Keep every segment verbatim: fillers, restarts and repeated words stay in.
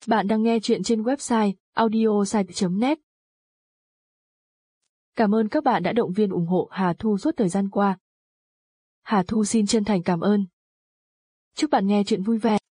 Bạn đang nghe chuyện trên website audiosite chấm net. Cảm ơn các bạn đã động viên ủng hộ Hà Thu suốt thời gian qua. Hà Thu xin chân thành cảm ơn. Chúc bạn nghe chuyện vui vẻ.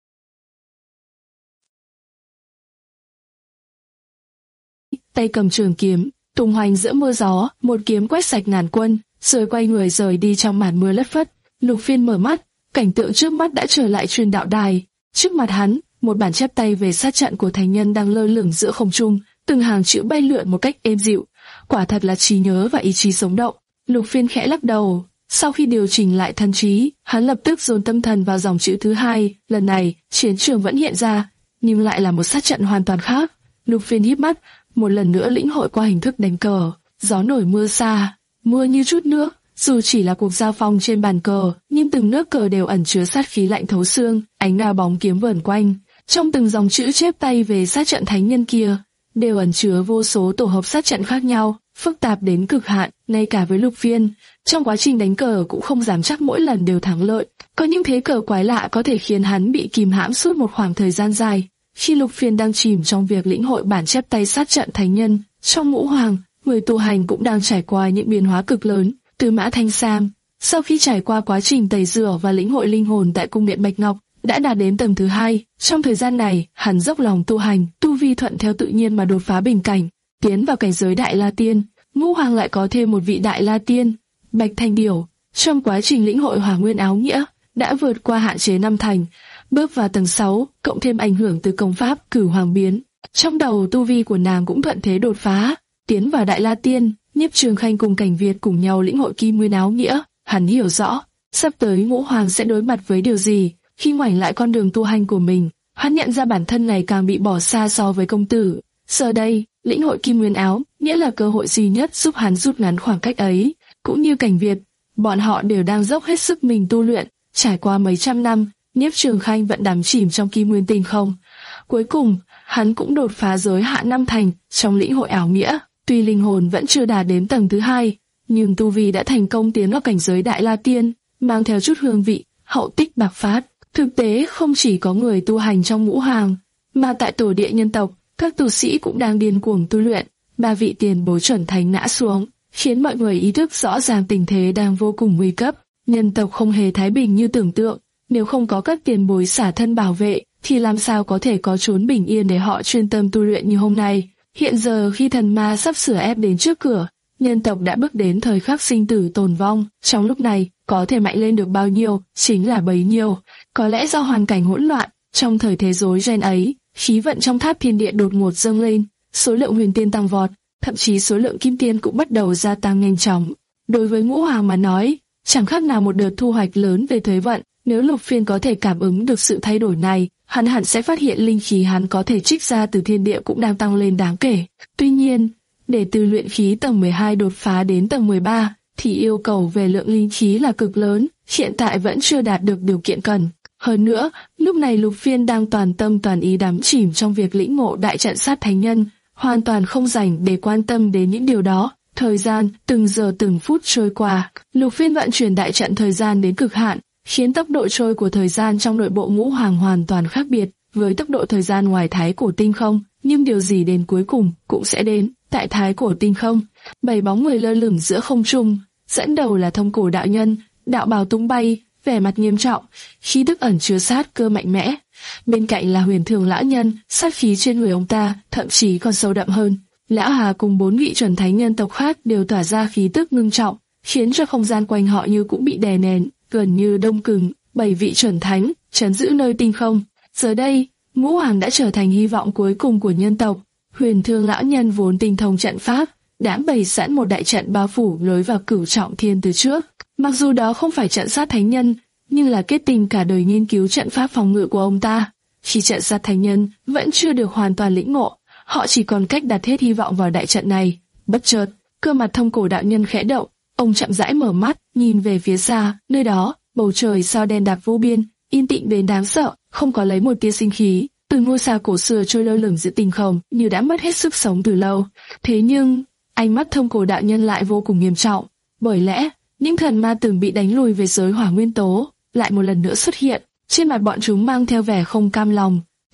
Tay cầm trường kiếm, tung hoành giữa mưa gió, một kiếm quét sạch ngàn quân, rồi quay người rời đi trong màn mưa lất phất. Lục Phiên mở mắt, cảnh tượng trước mắt đã trở lại truyền đạo đài. Trước mặt hắn, một bản chép tay về sát trận của thánh nhân đang lơ lửng giữa không trung, từng hàng chữ bay lượn một cách êm dịu. Quả thật là trí nhớ và ý chí sống động. Lục Phiên khẽ lắc đầu. Sau khi điều chỉnh lại thân trí, hắn lập tức dồn tâm thần vào dòng chữ thứ hai. Lần này, chiến trường vẫn hiện ra, nhưng lại là một sát trận hoàn toàn khác. Lục Phiên híp mắt, một lần nữa lĩnh hội qua hình thức đánh cờ. Gió nổi mưa xa, mưa như chút nước. Dù chỉ là cuộc giao phong trên bàn cờ, nhưng từng nước cờ đều ẩn chứa sát khí lạnh thấu xương, ánh đao bóng kiếm vờn quanh. Trong từng dòng chữ chép tay về sát trận thánh nhân kia, đều ẩn chứa vô số tổ hợp sát trận khác nhau, phức tạp đến cực hạn. Ngay cả với Lục Phiên, trong quá trình đánh cờ cũng không dám chắc mỗi lần đều thắng lợi. Có những thế cờ quái lạ có thể khiến hắn bị kìm hãm suốt một khoảng thời gian dài. Khi Lục Phiên đang chìm trong việc lĩnh hội bản chép tay sát trận thánh nhân, trong ngũ hoàng, người tu hành cũng đang trải qua những biến hóa cực lớn. Từ Mã Thanh Sam, sau khi trải qua quá trình tẩy rửa và lĩnh hội linh hồn tại cung điện Bạch Ngọc, đã đạt đến tầng thứ hai. Trong thời gian này, hắn dốc lòng tu hành, tu vi thuận theo tự nhiên mà đột phá bình cảnh, tiến vào cảnh giới Đại La Tiên. Ngũ Hoàng lại có thêm một vị Đại La Tiên, Bạch Thanh Điểu. Trong quá trình lĩnh hội Hỏa Nguyên Áo Nghĩa, đã vượt qua hạn chế năm thành, bước vào tầng sáu, cộng thêm ảnh hưởng từ công pháp Cửu Hoàng Biến. Trong đầu tu vi của nàng cũng thuận thế đột phá, tiến vào Đại La Tiên. Nhiếp Trường Khanh cùng Cảnh Việt cùng nhau lĩnh hội Kim Nguyên Áo Nghĩa, hắn hiểu rõ, sắp tới Ngũ Hoàng sẽ đối mặt với điều gì. Khi ngoảnh lại con đường tu hành của mình, hắn nhận ra bản thân ngày càng bị bỏ xa so với công tử. Giờ đây, lĩnh hội Kim Nguyên Áo nghĩa là cơ hội duy nhất giúp hắn rút ngắn khoảng cách ấy. Cũng như Cảnh Việt, bọn họ đều đang dốc hết sức mình tu luyện. Trải qua mấy trăm năm, Nhiếp Trường Khanh vẫn đắm chìm trong Kim Nguyên Tinh không. Cuối cùng, hắn cũng đột phá giới hạn năm thành trong lĩnh hội áo nghĩa. Tuy linh hồn vẫn chưa đạt đến tầng thứ hai, nhưng tu vi đã thành công tiến vào cảnh giới Đại La Tiên, mang theo chút hương vị hậu tích bạc phát. Thực tế không chỉ có người tu hành trong ngũ hoàng, mà tại tổ địa nhân tộc, các tu sĩ cũng đang điên cuồng tu luyện. Ba vị tiền bối chuẩn thánh ngã xuống, khiến mọi người ý thức rõ ràng tình thế đang vô cùng nguy cấp. Nhân tộc không hề thái bình như tưởng tượng, nếu không có các tiền bối xả thân bảo vệ, thì làm sao có thể có chốn bình yên để họ chuyên tâm tu luyện như hôm nay. Hiện giờ khi thần ma sắp sửa ép đến trước cửa, nhân tộc đã bước đến thời khắc sinh tử tồn vong. Trong lúc này, có thể mạnh lên được bao nhiêu, chính là bấy nhiêu. Có lẽ do hoàn cảnh hỗn loạn, trong thời thế rối ren ấy, khí vận trong tháp thiên địa đột ngột dâng lên, số lượng huyền tiên tăng vọt, thậm chí số lượng kim tiên cũng bắt đầu gia tăng nhanh chóng. Đối với Ngũ Hoàng mà nói, chẳng khác nào một đợt thu hoạch lớn về thuế vận. Nếu Lục Phiên có thể cảm ứng được sự thay đổi này, hắn hẳn sẽ phát hiện linh khí hắn có thể trích ra từ thiên địa cũng đang tăng lên đáng kể. Tuy nhiên, để từ luyện khí tầng mười hai đột phá đến tầng mười ba, thì yêu cầu về lượng linh khí là cực lớn, hiện tại vẫn chưa đạt được điều kiện cần. Hơn nữa, lúc này Lục Phiên đang toàn tâm toàn ý đắm chìm trong việc lĩnh ngộ đại trận sát thánh nhân, hoàn toàn không rảnh để quan tâm đến những điều đó. Thời gian, từng giờ từng phút trôi qua, Lục Phiên vận chuyển đại trận thời gian đến cực hạn, khiến tốc độ trôi của thời gian trong nội bộ ngũ hoàng hoàn toàn khác biệt với tốc độ thời gian ngoài thái cổ tinh không. Nhưng điều gì đến cuối cùng cũng sẽ đến. Tại thái cổ tinh không, bảy bóng người lơ lửng giữa không trung, dẫn đầu là Thông Cổ đạo nhân, đạo bào tung bay, vẻ mặt nghiêm trọng, khí tức ẩn chứa sát cơ mạnh mẽ. Bên cạnh là Huyền Thường lão nhân, sát khí trên người ông ta thậm chí còn sâu đậm hơn. Lão Hà cùng bốn vị chuẩn thánh nhân tộc khác đều tỏa ra khí tức ngưng trọng, khiến cho không gian quanh họ như cũng bị đè nén, gần như đông cứng. Bảy vị chuẩn thánh trấn giữ nơi tinh không. Giờ đây, Ngũ Hoàng đã trở thành hy vọng cuối cùng của nhân tộc. Huyền Thương lão nhân vốn tinh thông trận pháp, đã bày sẵn một đại trận bao phủ lối vào Cửu Trọng Thiên từ trước. Mặc dù đó không phải trận sát thánh nhân, nhưng là kết tinh cả đời nghiên cứu trận pháp phòng ngự của ông ta. Khi trận sát thánh nhân vẫn chưa được hoàn toàn lĩnh ngộ, họ chỉ còn cách đặt hết hy vọng vào đại trận này. Bất chợt, cơ mặt Thông Cổ đạo nhân khẽ động, ông chậm rãi mở mắt, nhìn về phía xa, nơi đó, bầu trời sao đen đặc vô biên, yên tĩnh đến đáng sợ, không có lấy một tia sinh khí. Từ ngôi sao cổ xưa trôi lơ lửng giữa tinh không, như đã mất hết sức sống từ lâu. Thế nhưng, ánh mắt Thông Cổ đạo nhân lại vô cùng nghiêm trọng, bởi lẽ những thần ma từng bị đánh lùi về giới hỏa nguyên tố lại một lần nữa xuất hiện. Trên mặt bọn chúng mang theo vẻ không cam lòng.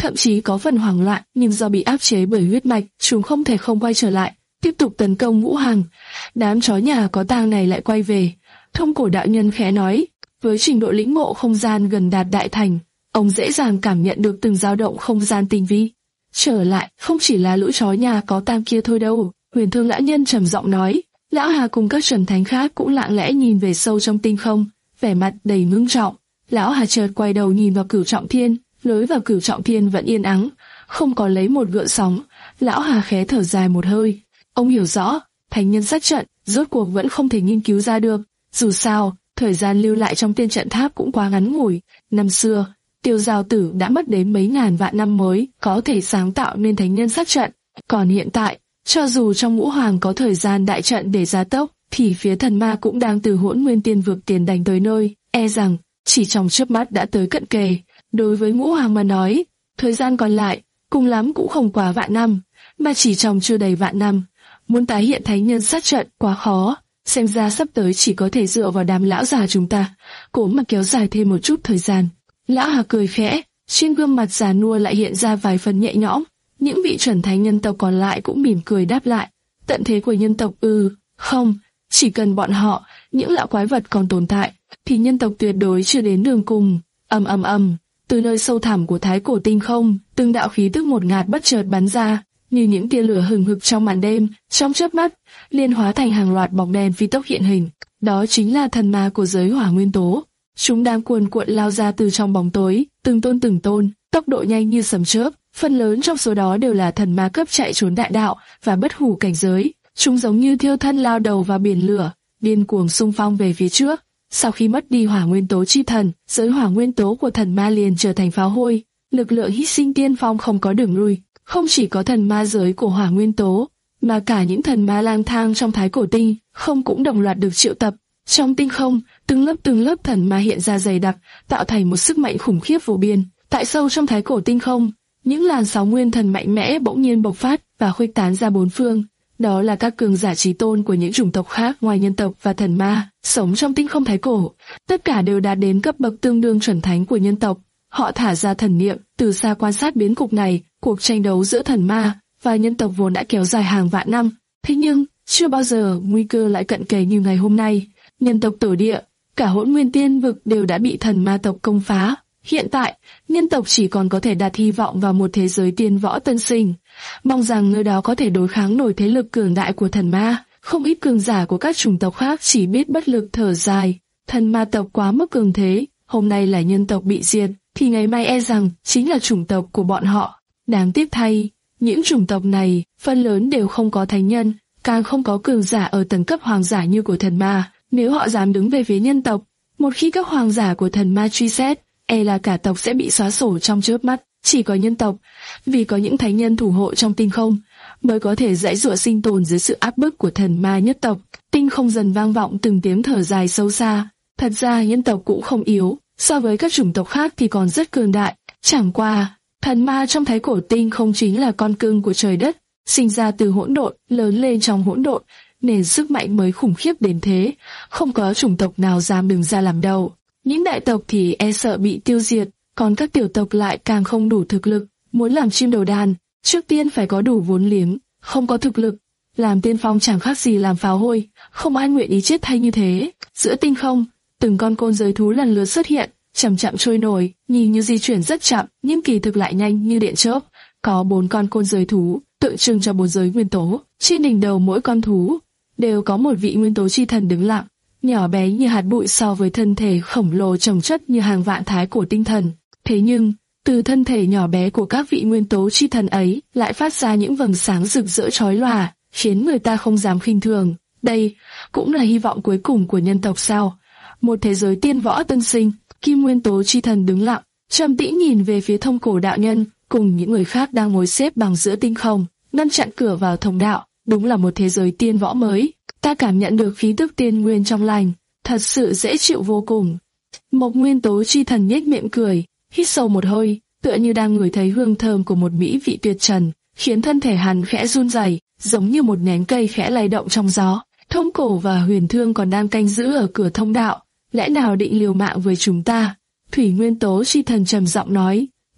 thậm chí có phần hoảng loạn, nhưng do bị áp chế bởi huyết mạch, chúng không thể không quay trở lại, tiếp tục tấn công Ngũ Hoàng. Đám chó nhà có tang này lại quay về. Thông cổ đạo nhân khẽ nói, với trình độ lĩnh ngộ không gian gần đạt đại thành, ông dễ dàng cảm nhận được từng dao động không gian tinh vi. Trở lại, không chỉ là lũ chó nhà có tang kia thôi đâu, Huyền Thương lão nhân trầm giọng nói. Lão Hà cùng các chuẩn thánh khác cũng lặng lẽ nhìn về sâu trong tinh không, vẻ mặt đầy ngưng trọng. Lão Hà chợt quay đầu nhìn vào Cửu Trọng Thiên, lối vào Cửu Trọng Thiên vẫn yên ắng, không có lấy một gợn sóng. Lão Hà khẽ thở dài một hơi. Ông hiểu rõ, thánh nhân sát trận rốt cuộc vẫn không thể nghiên cứu ra được. Dù sao, thời gian lưu lại trong tiên trận tháp cũng quá ngắn ngủi. Năm xưa, Tiêu Giao Tử đã mất đến mấy ngàn vạn năm mới có thể sáng tạo nên thánh nhân sát trận. Còn hiện tại, cho dù trong Ngũ Hoàng có thời gian đại trận để gia tốc, thì phía thần ma cũng đang từ Hỗn Nguyên Tiên Vực tiền đánh tới nơi, e rằng chỉ trong chớp mắt đã tới cận kề. Đối với Ngũ Hoàng mà nói, thời gian còn lại cùng lắm cũng không quá vạn năm, mà chỉ trong chưa đầy vạn năm, muốn tái hiện thánh nhân sát trận quá khó. Xem ra sắp tới chỉ có thể dựa vào đám lão già chúng ta, cố mà kéo dài thêm một chút thời gian. Lão Hà cười khẽ, trên gương mặt già nua lại hiện ra vài phần nhẹ nhõm. Những vị chuẩn thánh nhân tộc còn lại cũng mỉm cười đáp lại. Tận thế của nhân tộc ư? Ừ, không, chỉ cần bọn họ, những lão quái vật còn tồn tại, thì nhân tộc tuyệt đối chưa đến đường cùng. Ầm ầm ầm, từ nơi sâu thẳm của thái cổ tinh không, từng đạo khí tức một ngạt bất chợt bắn ra, như những tia lửa hừng hực trong màn đêm, trong chớp mắt, liên hóa thành hàng loạt bóng đèn phi tốc hiện hình. Đó chính là thần ma của giới hỏa nguyên tố. Chúng đang cuồn cuộn lao ra từ trong bóng tối, từng tôn từng tôn, tốc độ nhanh như sấm chớp. Phần lớn trong số đó đều là thần ma cấp chạy trốn đại đạo và bất hủ cảnh giới. Chúng giống như thiêu thân lao đầu vào biển lửa, điên cuồng xung phong về phía trước. Sau khi mất đi hỏa nguyên tố chi thần, giới hỏa nguyên tố của thần ma liền trở thành pháo hôi. Lực lượng hy sinh tiên phong không có đường lui. Không chỉ có thần ma giới của hỏa nguyên tố, mà cả những thần ma lang thang trong thái cổ tinh không cũng đồng loạt được triệu tập. Trong tinh không, từng lớp từng lớp thần ma hiện ra dày đặc, tạo thành một sức mạnh khủng khiếp vô biên. Tại sâu trong thái cổ tinh không, những làn sóng nguyên thần mạnh mẽ bỗng nhiên bộc phát và khuếch tán ra bốn phương. Đó là các cường giả chí tôn của những chủng tộc khác ngoài nhân tộc và thần ma, sống trong tinh không thái cổ. Tất cả đều đạt đến cấp bậc tương đương chuẩn thánh của nhân tộc. Họ thả ra thần niệm, từ xa quan sát biến cục này. Cuộc tranh đấu giữa thần ma và nhân tộc vốn đã kéo dài hàng vạn năm. Thế nhưng, chưa bao giờ nguy cơ lại cận kề như ngày hôm nay. Nhân tộc tổ địa, cả Hỗn Nguyên Tiên Vực đều đã bị thần ma tộc công phá. Hiện tại, nhân tộc chỉ còn có thể đặt hy vọng vào một thế giới tiên võ tân sinh, mong rằng nơi đó có thể đối kháng nổi thế lực cường đại của thần ma. Không ít cường giả của các chủng tộc khác chỉ biết bất lực thở dài. Thần ma tộc quá mức cường thế, hôm nay là nhân tộc bị diệt, thì ngày mai e rằng chính là chủng tộc của bọn họ. Đáng tiếc thay, những chủng tộc này phần lớn đều không có thánh nhân, càng không có cường giả ở tầng cấp hoàng giả như của thần ma. Nếu họ dám đứng về phía nhân tộc, một khi các hoàng giả của thần ma truy xét, e là cả tộc sẽ bị xóa sổ trong chớp mắt. Chỉ có nhân tộc, vì có những thánh nhân thủ hộ trong tinh không, mới có thể giãy giụa sinh tồn dưới sự áp bức của thần ma nhất tộc. Tinh không dần vang vọng từng tiếng thở dài sâu xa. Thật ra nhân tộc cũng không yếu, so với các chủng tộc khác thì còn rất cường đại. Chẳng qua, thần ma trong thái cổ tinh không chính là con cưng của trời đất, sinh ra từ hỗn độn, lớn lên trong hỗn độn, nên sức mạnh mới khủng khiếp đến thế. Không có chủng tộc nào dám đứng ra làm đầu. Những đại tộc thì e sợ bị tiêu diệt, còn các tiểu tộc lại càng không đủ thực lực. Muốn làm chim đầu đàn, trước tiên phải có đủ vốn liếng, không có thực lực, làm tiên phong chẳng khác gì làm pháo hôi, không ai nguyện ý chết thay như thế. Giữa tinh không, từng con côn giới thú lần lượt xuất hiện, chậm chậm trôi nổi, nhìn như di chuyển rất chậm, nhưng kỳ thực lại nhanh như điện chớp. Có bốn con côn giới thú, tượng trưng cho bốn giới nguyên tố. Trên đỉnh đầu mỗi con thú đều có một vị nguyên tố chi thần đứng lặng, nhỏ bé như hạt bụi so với thân thể khổng lồ chồng chất như hàng vạn thái cổ tinh thần. Thế nhưng, từ thân thể nhỏ bé của các vị nguyên tố chi thần ấy lại phát ra những vầng sáng rực rỡ chói lòa, khiến người ta không dám khinh thường. Đây cũng là hy vọng cuối cùng của nhân tộc sao? Một thế giới tiên võ tân sinh. Kim nguyên tố chi thần đứng lặng, trầm tĩnh nhìn về phía thông cổ đạo nhân cùng những người khác đang ngồi xếp bằng giữa tinh không, ngăn chặn cửa vào thông đạo. Đúng là một thế giới tiên võ mới. Ta cảm nhận được khí tức tiên nguyên trong lành, thật sự dễ chịu vô cùng. Một nguyên tố chi thần nhếch miệng cười, hít sâu một hơi, tựa như đang ngửi thấy hương thơm của một mỹ vị tuyệt trần, khiến thân thể hắn khẽ run rẩy, giống như một nhánh cây khẽ lay động trong gió. Thông cổ và Huyền Thương còn đang canh giữ ở cửa thông đạo, lẽ nào định liều mạng với chúng ta? Thủy nguyên tố chi thần trầm giọng nói,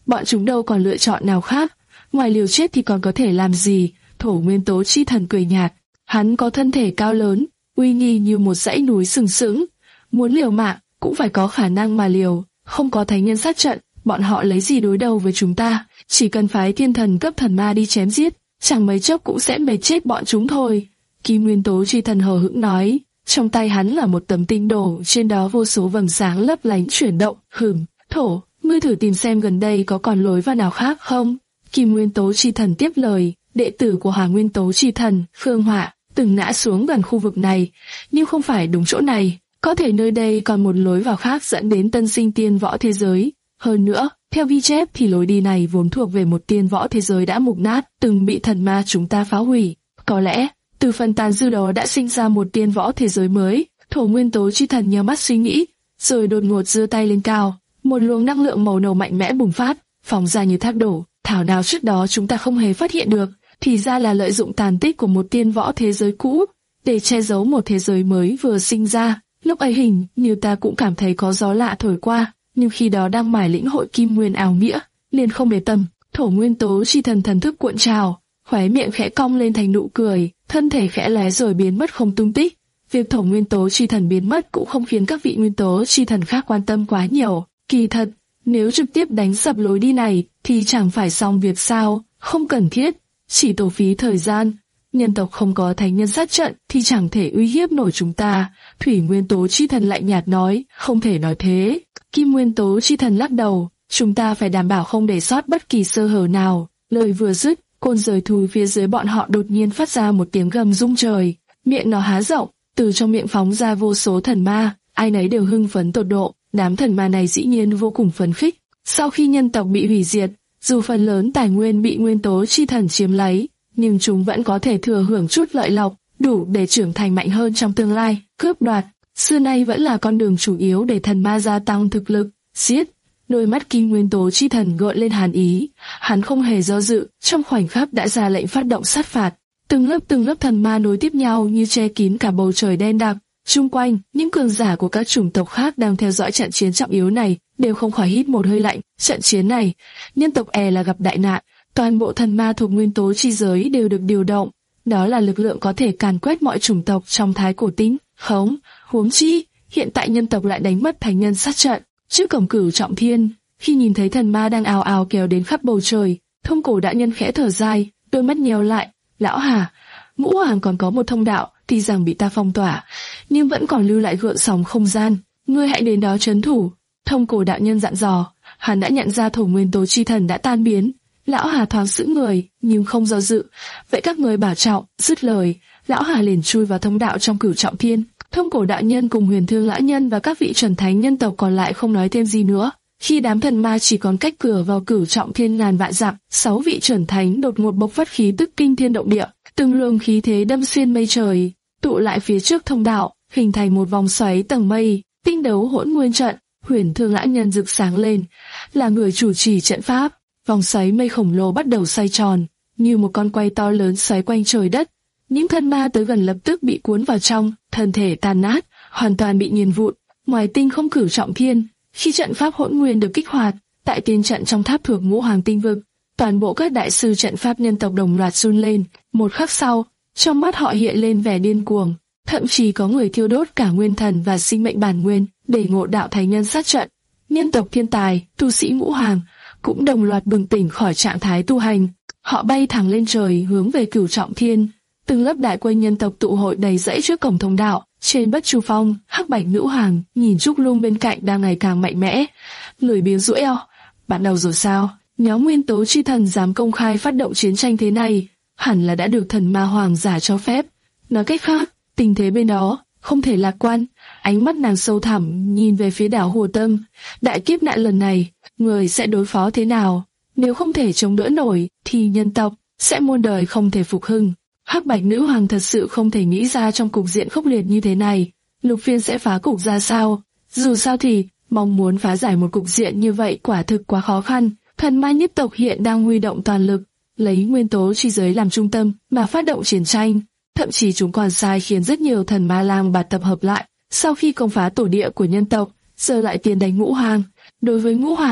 bọn chúng đâu còn lựa chọn nào khác, ngoài liều chết thì còn có thể làm gì? Thổ nguyên tố chi thần cười nhạt, hắn có thân thể cao lớn, uy nghi như một dãy núi sừng sững, muốn liều mạng cũng phải có khả năng mà liều, không có thánh nhân sát trận, bọn họ lấy gì đối đầu với chúng ta? Chỉ cần phái thiên thần cấp thần ma đi chém giết, chẳng mấy chốc cũng sẽ mệt chết bọn chúng thôi. Kim nguyên tố chi thần hờ hững nói, trong tay hắn là một tấm tinh đồ, trên đó vô số vầng sáng lấp lánh chuyển động. Hừm, Thổ, ngươi thử tìm xem gần đây có còn lối vào nào khác không? Kim nguyên tố chi thần tiếp lời, đệ tử của Hỏa nguyên tố chi thần, Phương Hỏa, từng ngã xuống gần khu vực này, nhưng không phải đúng chỗ này. Có thể nơi đây còn một lối vào khác dẫn đến tân sinh tiên võ thế giới. Hơn nữa, theo ghi chép thì lối đi này vốn thuộc về một tiên võ thế giới đã mục nát, từng bị thần ma chúng ta phá hủy. Có lẽ, từ phần tàn dư đó đã sinh ra một tiên võ thế giới mới. Thổ nguyên tố chi thần nhíu mắt suy nghĩ, rồi đột ngột giơ tay lên cao, một luồng năng lượng màu nâu mạnh mẽ bùng phát, phóng ra như thác đổ. Thảo nào trước đó chúng ta không hề phát hiện được, thì ra là lợi dụng tàn tích của một tiên võ thế giới cũ để che giấu một thế giới mới vừa sinh ra. Lúc ấy hình như ta cũng cảm thấy có gió lạ thổi qua, nhưng khi đó đang mải lĩnh hội kim nguyên ảo nghĩa, liền không để tâm. Thổ nguyên tố chi thần thần thức cuộn trào, khóe miệng khẽ cong lên thành nụ cười, thân thể khẽ lóe rồi biến mất không tung tích. Việc thổ nguyên tố chi thần biến mất cũng không khiến các vị nguyên tố chi thần khác quan tâm quá nhiều. Kỳ thật, nếu trực tiếp đánh sập lối đi này thì chẳng phải xong việc sao? Không cần thiết, chỉ tổ phí thời gian. Nhân tộc không có thánh nhân sát trận thì chẳng thể uy hiếp nổi chúng ta. Thủy nguyên tố chi thần lạnh nhạt nói, không thể nói thế. Kim nguyên tố chi thần lắc đầu, chúng ta phải đảm bảo không để sót bất kỳ sơ hở nào. Lời vừa dứt, côn rời thú phía dưới bọn họ đột nhiên phát ra một tiếng gầm rung trời. Miệng nó há rộng, từ trong miệng phóng ra vô số thần ma, ai nấy đều hưng phấn tột độ. Đám thần ma này dĩ nhiên vô cùng phấn khích. Sau khi nhân tộc bị hủy diệt, dù phần lớn tài nguyên bị nguyên tố chi thần chiếm lấy, nhưng chúng vẫn có thể thừa hưởng chút lợi lộc, đủ để trưởng thành mạnh hơn trong tương lai. Cướp đoạt, xưa nay vẫn là con đường chủ yếu để thần ma gia tăng thực lực. Giết, đôi mắt kim nguyên tố chi thần gợn lên hàn ý, hắn không hề do dự, trong khoảnh khắc đã ra lệnh phát động sát phạt. Từng lớp từng lớp thần ma nối tiếp nhau như che kín cả bầu trời đen đặc. Chung quanh, những cường giả của các chủng tộc khác đang theo dõi trận chiến trọng yếu này đều không khỏi hít một hơi lạnh. Trận chiến này, nhân tộc e là gặp đại nạn. Toàn bộ thần ma thuộc nguyên tố chi giới đều được điều động. Đó là lực lượng có thể càn quét mọi chủng tộc trong thái cổ tính. Khống, huống chi, hiện tại nhân tộc lại đánh mất thánh nhân sát trận. Trước cổng Cửu Trọng Thiên, khi nhìn thấy thần ma đang ào ào kéo đến khắp bầu trời, Thông Cổ đại nhân khẽ thở dài, đôi mắt nheo lại. Lão Hà, Ngũ Hoàng còn có một thông đạo, tuy rằng bị ta phong tỏa, nhưng vẫn còn lưu lại gợn sóng không gian. Ngươi hãy đến đó trấn thủ. Thông Cổ đạo nhân dặn dò. Hắn đã nhận ra thổ nguyên tố chi thần đã tan biến. Lão Hà thoáng sững người, nhưng không do dự. Vậy các người bảo trọng. Dứt lời, Lão Hà liền chui vào thông đạo trong Cửu Trọng Thiên. Thông Cổ đạo nhân cùng Huyền Thương lão nhân và các vị chuẩn thánh nhân tộc còn lại không nói thêm gì nữa. Khi đám thần ma chỉ còn cách cửa vào Cửu Trọng Thiên ngàn vạn dặm, sáu vị chuẩn thánh đột ngột bộc phát khí tức kinh thiên động địa, từng luồng khí thế đâm xuyên mây trời, tụ lại phía trước thông đạo, hình thành một vòng xoáy tầng mây. Tinh đấu hỗn nguyên trận. Huyền Thương lão nhân rực sáng lên, là người chủ trì trận pháp. Vòng xoáy mây khổng lồ bắt đầu xoay tròn, như một con quay to lớn xoáy quanh trời đất. Những thân ma tới gần lập tức bị cuốn vào trong, thân thể tan nát, hoàn toàn bị nghiền vụn. Ngoài tinh không Cửu Trọng Thiên, khi trận pháp hỗn nguyên được kích hoạt, tại tiên trận trong tháp thuộc Ngũ Hoàng tinh vực, toàn bộ các đại sư trận pháp nhân tộc đồng loạt run lên. Một khắc sau, trong mắt họ hiện lên vẻ điên cuồng, thậm chí có người thiêu đốt cả nguyên thần và sinh mệnh bản nguyên để ngộ đạo thánh nhân sát trận. Nhân tộc thiên tài, tu sĩ Ngũ Hoàng cũng đồng loạt bừng tỉnh khỏi trạng thái tu hành. Họ bay thẳng lên trời hướng về Cửu Trọng Thiên. Từng lớp đại quân nhân tộc tụ hội đầy dãy trước cổng thông đạo. Trên Bất Chu Phong, Hắc Bạch Nữ Hoàng nhìn Trúc Lung bên cạnh đang ngày càng mạnh mẽ, lười biếng duỗi eo. Bắt đầu rồi sao? Nhóm nguyên tố chi thần dám công khai phát động chiến tranh thế này, hẳn là đã được thần ma hoàng giả cho phép. Nói cách khác, tình thế bên đó không thể lạc quan. Ánh mắt nàng sâu thẳm nhìn về phía đảo Hồ Tâm. Đại kiếp nạn lần này, người sẽ đối phó thế nào? Nếu không thể chống đỡ nổi, thì nhân tộc sẽ muôn đời không thể phục hưng. Hắc Bạch Nữ Hoàng thật sự không thể nghĩ ra trong cục diện khốc liệt như thế này, Lục Phiên sẽ phá cục ra sao. Dù sao thì, mong muốn phá giải một cục diện như vậy quả thực quá khó khăn. Thần ma nhất tộc hiện đang huy động toàn lực, lấy nguyên tố chi giới làm trung tâm mà phát động chiến tranh. Thậm chí chúng còn sai khiến rất nhiều thần ma lang bạt tập hợp lại, sau khi công phá tổ địa của nhân tộc, giờ lại tiền đánh Ngũ Hoàng. Đối với Ngũ Hoàng,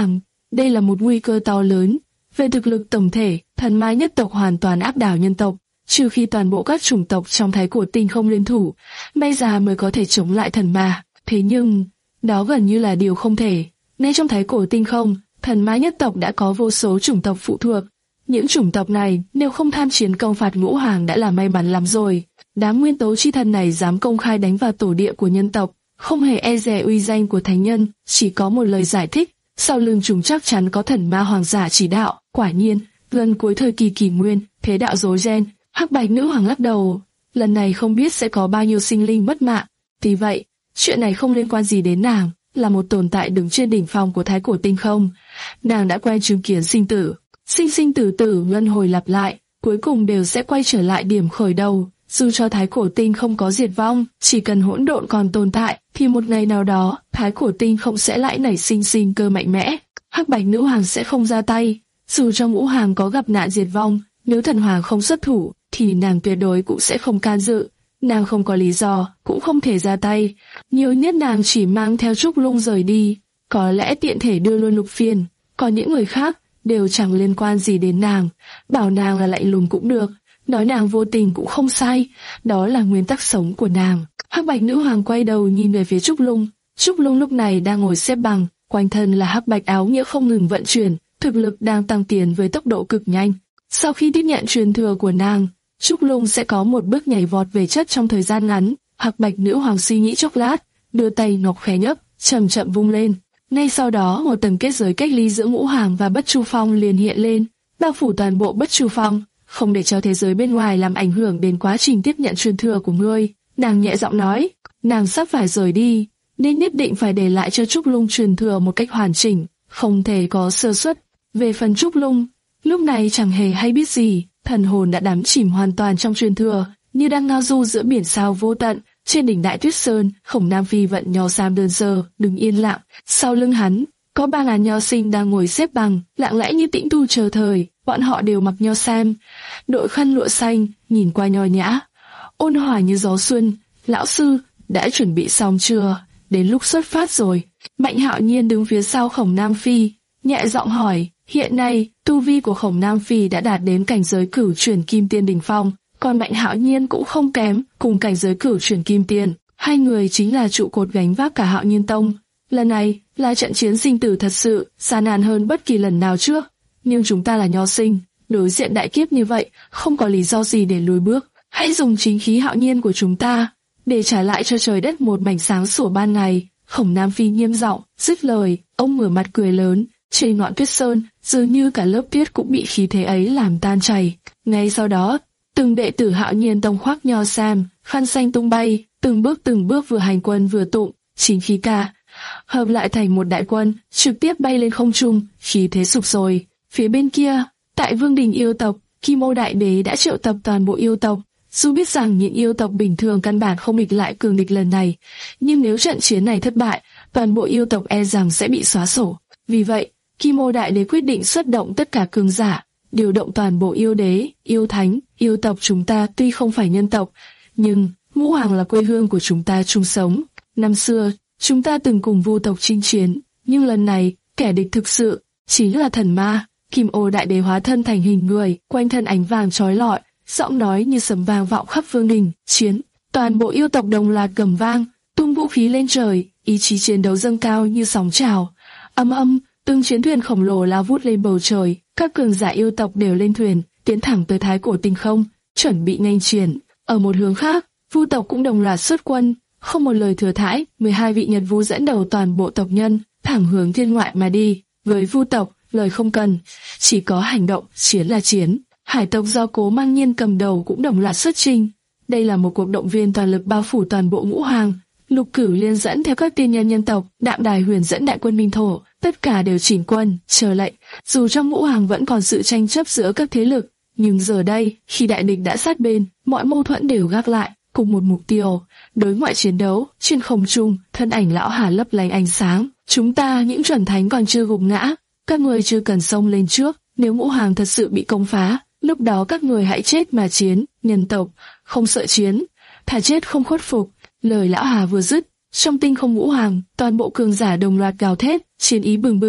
Đây là một nguy cơ to lớn. Về thực lực tổng thể, thần ma nhất tộc hoàn toàn áp đảo nhân tộc, trừ khi toàn bộ các chủng tộc trong Thái Cổ Tinh Không liên thủ, may ra mới có thể chống lại thần ma. Thế nhưng, đó gần như là điều không thể. Ngay trong Thái Cổ Tinh Không, thần ma nhất tộc đã có vô số chủng tộc phụ thuộc. Những chủng tộc này nếu không tham chiến công phạt Ngũ Hoàng đã là may mắn lắm rồi. Đám nguyên tố chi thần này dám công khai đánh vào tổ địa của nhân tộc, không hề e dè uy danh của thánh nhân, chỉ có một lời giải thích. Sau lưng chúng chắc chắn có thần ma hoàng giả chỉ đạo. Quả nhiên, gần cuối thời kỳ kỷ nguyên, thế đạo rối ren. Hắc Bạch Nữ Hoàng lắc đầu, lần này không biết sẽ có bao nhiêu sinh linh mất mạng. Vì vậy, chuyện này không liên quan gì đến nàng, là một tồn tại đứng trên đỉnh phong của Thái Cổ Tinh Không. Nàng đã quen chứng kiến sinh tử, sinh sinh tử tử luân hồi lặp lại, cuối cùng đều sẽ quay trở lại điểm khởi đầu. Dù cho Thái Cổ Tinh không có diệt vong, chỉ cần hỗn độn còn tồn tại, thì một ngày nào đó, Thái Cổ Tinh không sẽ lại nảy sinh sinh cơ mạnh mẽ. Hắc Bạch Nữ Hoàng sẽ không ra tay, dù cho Ngũ Hoàng có gặp nạn diệt vong, nếu thần hoàng không xuất thủ, thì nàng tuyệt đối cũng sẽ không can dự. Nàng không có lý do, cũng không thể ra tay. Nhiều nhất nàng chỉ mang theo Trúc Lung rời đi, có lẽ tiện thể đưa luôn Lục Phiên. Còn những người khác đều chẳng liên quan gì đến nàng, bảo nàng là lạnh lùng cũng được, nói nàng vô tình cũng không sai, đó là nguyên tắc sống của nàng. Hắc Bạch Nữ Hoàng quay đầu nhìn về phía Trúc Lung. Trúc Lung lúc này đang ngồi xếp bằng, quanh thân là hắc bạch áo nghĩa không ngừng vận chuyển, thực lực đang tăng tiến với tốc độ cực nhanh. Sau khi tiếp nhận truyền thừa của nàng, Trúc Lung sẽ có một bước nhảy vọt về chất trong thời gian ngắn. Hắc Bạch Nữ Hoàng suy nghĩ chốc lát, đưa tay ngọc khẽ nhấp, chậm chậm vung lên. Ngay sau đó một tầng kết giới cách ly giữa Ngũ Hoàng và Bất Chu Phong liền hiện lên, bao phủ toàn bộ Bất Chu Phong, không để cho thế giới bên ngoài làm ảnh hưởng đến quá trình tiếp nhận truyền thừa của ngươi. Nàng nhẹ giọng nói, nàng sắp phải rời đi, nên nhất định phải để lại cho Trúc Lung truyền thừa một cách hoàn chỉnh, không thể có sơ suất. Về phần Trúc Lung, lúc này chẳng hề hay biết gì, thần hồn đã đắm chìm hoàn toàn trong truyền thừa, như đang ngao du giữa biển sao vô tận. Trên đỉnh Đại Tuyết Sơn, Khổng Nam Phi vận nho sam đơn sơ, đứng yên lặng. Sau lưng hắn, có ba ngàn nho sinh đang ngồi xếp bằng, lặng lẽ như tĩnh tu chờ thời. Bọn họ đều mặc nho sam, đội khăn lụa xanh, nhìn qua nho nhã, ôn hòa như gió xuân. Lão sư, đã chuẩn bị xong chưa? Đến lúc xuất phát rồi. Mạnh Hạo Nhiên đứng phía sau Khổng Nam Phi, nhẹ giọng hỏi. Hiện nay, tu vi của Khổng Nam Phi đã đạt đến cảnh giới cửu chuyển kim tiên đỉnh phong, còn Mạnh Hạo Nhiên cũng không kém, cùng cảnh giới cửu chuyển kim tiên. Hai người chính là trụ cột gánh vác cả Hạo Nhiên Tông. Lần này là trận chiến sinh tử thật sự, gian nan hơn bất kỳ lần nào trước. Nhưng chúng ta là nho sinh, đối diện đại kiếp như vậy, không có lý do gì để lùi bước. Hãy dùng chính khí hạo nhiên của chúng ta, để trả lại cho trời đất một mảnh sáng sủa ban ngày. Khổng Nam Phi nghiêm giọng, dứt lời, ông ngửa mặt cười lớn. Trên ngọn tuyết sơn, dường như cả lớp tuyết cũng bị khí thế ấy làm tan chảy. Ngay sau đó, từng đệ tử Hạo Nhiên Tông khoác nho sam, khăn xanh tung bay, từng bước từng bước vừa hành quân vừa tụng chính khí ca, hợp lại thành một đại quân, trực tiếp bay lên không trung, khí thế sụp sôi. Phía bên kia, tại Vương đình yêu tộc, Kim Ô Đại Đế đã triệu tập toàn bộ yêu tộc. Dù biết rằng những yêu tộc bình thường căn bản không địch lại cường địch lần này, nhưng nếu trận chiến này thất bại, toàn bộ yêu tộc e rằng sẽ bị xóa sổ. Vì vậy, Kim Ô Đại Đế quyết định xuất động tất cả cường giả, điều động toàn bộ yêu đế, yêu thánh, yêu tộc chúng ta. Tuy không phải nhân tộc, nhưng Ngũ Hoàng là quê hương của chúng ta chung sống. Năm xưa, chúng ta từng cùng Vu tộc chinh chiến, nhưng lần này, kẻ địch thực sự chính là thần ma. Kim Ô Đại Đế hóa thân thành hình người, quanh thân ánh vàng chói lọi, giọng nói như sấm vang vọng khắp vương đình. Chiến, toàn bộ yêu tộc đồng loạt gầm vang, tung vũ khí lên trời, ý chí chiến đấu dâng cao như sóng trào. Âm âm, từng chiến thuyền khổng lồ lao vút lên bầu trời, các cường giả yêu tộc đều lên thuyền, tiến thẳng tới Thái Cổ Tinh Không, chuẩn bị nghênh chiến. Ở một hướng khác, Vu tộc cũng đồng loạt xuất quân, không một lời thừa thãi, mười hai vị Nhật Vu dẫn đầu toàn bộ tộc nhân, thẳng hướng thiên ngoại mà đi. Với Vu tộc, lời không cần, chỉ có hành động, chiến là chiến. Hải tộc do Cố Mang Nhiên cầm đầu cũng đồng loạt xuất chinh. Đây là một cuộc động viên toàn lực bao phủ toàn bộ Ngũ Hoàng. Lục Cửu Liên dẫn theo các tiên nhân nhân tộc, Đạm Đài Huyền dẫn đại quân Minh Thổ, tất cả đều chỉnh quân, chờ lệnh. Dù trong Ngũ Hoàng vẫn còn sự tranh chấp giữa các thế lực, nhưng giờ đây, khi đại địch đã sát bên, mọi mâu thuẫn đều gác lại, cùng một mục tiêu, đối ngoại chiến đấu. Trên không trung, thân ảnh lão Hà lấp lánh ánh sáng. Chúng ta, những chuẩn thánh còn chưa gục ngã, các người chưa cần xông lên trước. Nếu Ngũ Hoàng thật sự bị công phá, lúc đó các người hãy chết mà chiến. Nhân tộc không sợ chiến, thà chết không khuất phục. Lời lão Hà vừa dứt, trong tinh không Ngũ Hoàng, toàn bộ cường giả đồng loạt gào thét, chiến ý bừng bừng.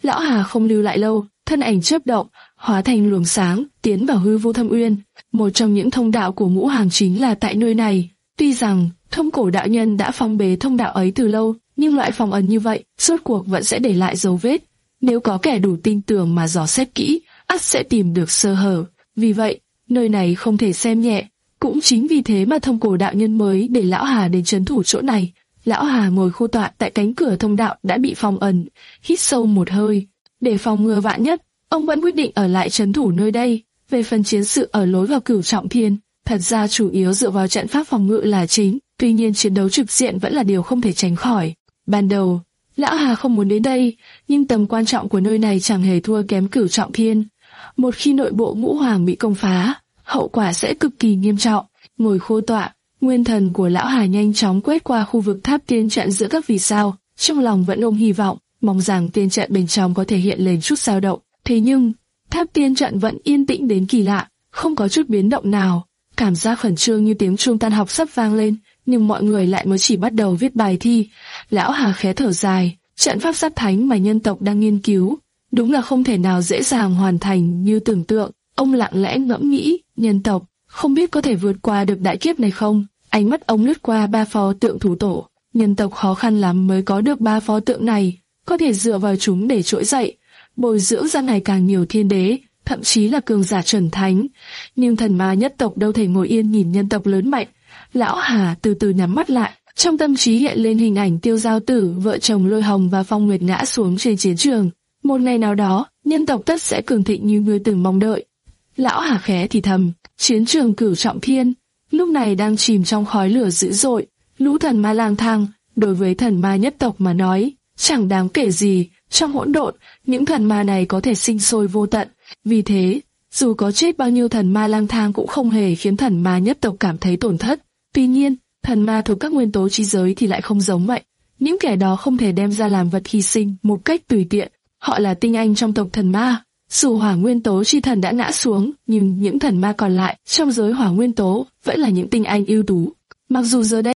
Lão Hà không lưu lại lâu, thân ảnh chớp động, hóa thành luồng sáng, tiến vào hư vô thâm uyên. Một trong những thông đạo của ngũ hàng chính là tại nơi này. Tuy rằng Thông Cổ đạo nhân đã phong bế thông đạo ấy từ lâu, nhưng loại phong ấn như vậy, rốt cuộc vẫn sẽ để lại dấu vết. Nếu có kẻ đủ tin tưởng mà dò xét kỹ, ắt sẽ tìm được sơ hở. Vì vậy, nơi này không thể xem nhẹ. Cũng chính vì thế mà Thông Cổ đạo nhân mới để Lão Hà đến trấn thủ chỗ này. Lão Hà ngồi khô tọa tại cánh cửa thông đạo đã bị phong ấn, hít sâu một hơi. Để phòng ngừa vạn nhất, ông vẫn quyết định ở lại trấn thủ nơi đây. Về phần chiến sự ở lối vào Cửu Trọng Thiên, thật ra chủ yếu dựa vào trận pháp phòng ngự là chính, tuy nhiên chiến đấu trực diện vẫn là điều không thể tránh khỏi. Ban đầu, Lão Hà không muốn đến đây, nhưng tầm quan trọng của nơi này chẳng hề thua kém Cửu Trọng Thiên. Một khi nội bộ ngũ hoàng bị công phá, hậu quả sẽ cực kỳ nghiêm trọng. Ngồi khô tọa, nguyên thần của Lão Hà nhanh chóng quét qua khu vực tháp tiên trận giữa các vì sao, trong lòng vẫn ôm hy vọng, mong rằng tiên trận bên trong có thể hiện lên chút dao động. Thế nhưng, tháp tiên trận vẫn yên tĩnh đến kỳ lạ, không có chút biến động nào. Cảm giác khẩn trương như tiếng chuông tan học sắp vang lên, nhưng mọi người lại mới chỉ bắt đầu viết bài thi. Lão Hà khẽ thở dài, trận pháp sát thánh mà nhân tộc đang nghiên cứu, đúng là không thể nào dễ dàng hoàn thành như tưởng tượng. Ông lặng lẽ ngẫm nghĩ, nhân tộc, không biết có thể vượt qua được đại kiếp này không? Ánh mắt ông lướt qua ba pho tượng thủ tổ, nhân tộc khó khăn lắm mới có được ba pho tượng này, có thể dựa vào chúng để trỗi dậy, bồi dưỡng ra ngày càng nhiều thiên đế, thậm chí là cường giả chuẩn thánh. Nhưng thần ma nhất tộc đâu thể ngồi yên nhìn nhân tộc lớn mạnh. Lão Hà từ từ nhắm mắt lại, trong tâm trí hiện lên hình ảnh Tiêu Giao Tử, vợ chồng Lôi Hồng và Phong Nguyệt ngã xuống trên chiến trường. Một ngày nào đó, nhân tộc tất sẽ cường thịnh như người từng mong đợi. Lão Hà khẽ thì thầm, chiến trường Cửu Trọng Thiên lúc này đang chìm trong khói lửa dữ dội. Lũ thần ma lang thang, đối với thần ma nhất tộc mà nói, chẳng đáng kể gì. Trong hỗn độn, những thần ma này có thể sinh sôi vô tận. Vì thế, dù có chết bao nhiêu thần ma lang thang cũng không hề khiến thần ma nhất tộc cảm thấy tổn thất. Tuy nhiên, thần ma thuộc các nguyên tố chi giới thì lại không giống vậy. Những kẻ đó không thể đem ra làm vật hy sinh một cách tùy tiện. Họ là tinh anh trong tộc thần ma. Dù hỏa nguyên tố chi thần đã ngã xuống, nhưng những thần ma còn lại trong giới hỏa nguyên tố vẫn là những tinh anh ưu tú. Mặc dù giờ đây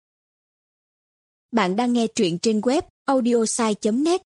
bạn đang nghe truyện trên web audiosai chấm net,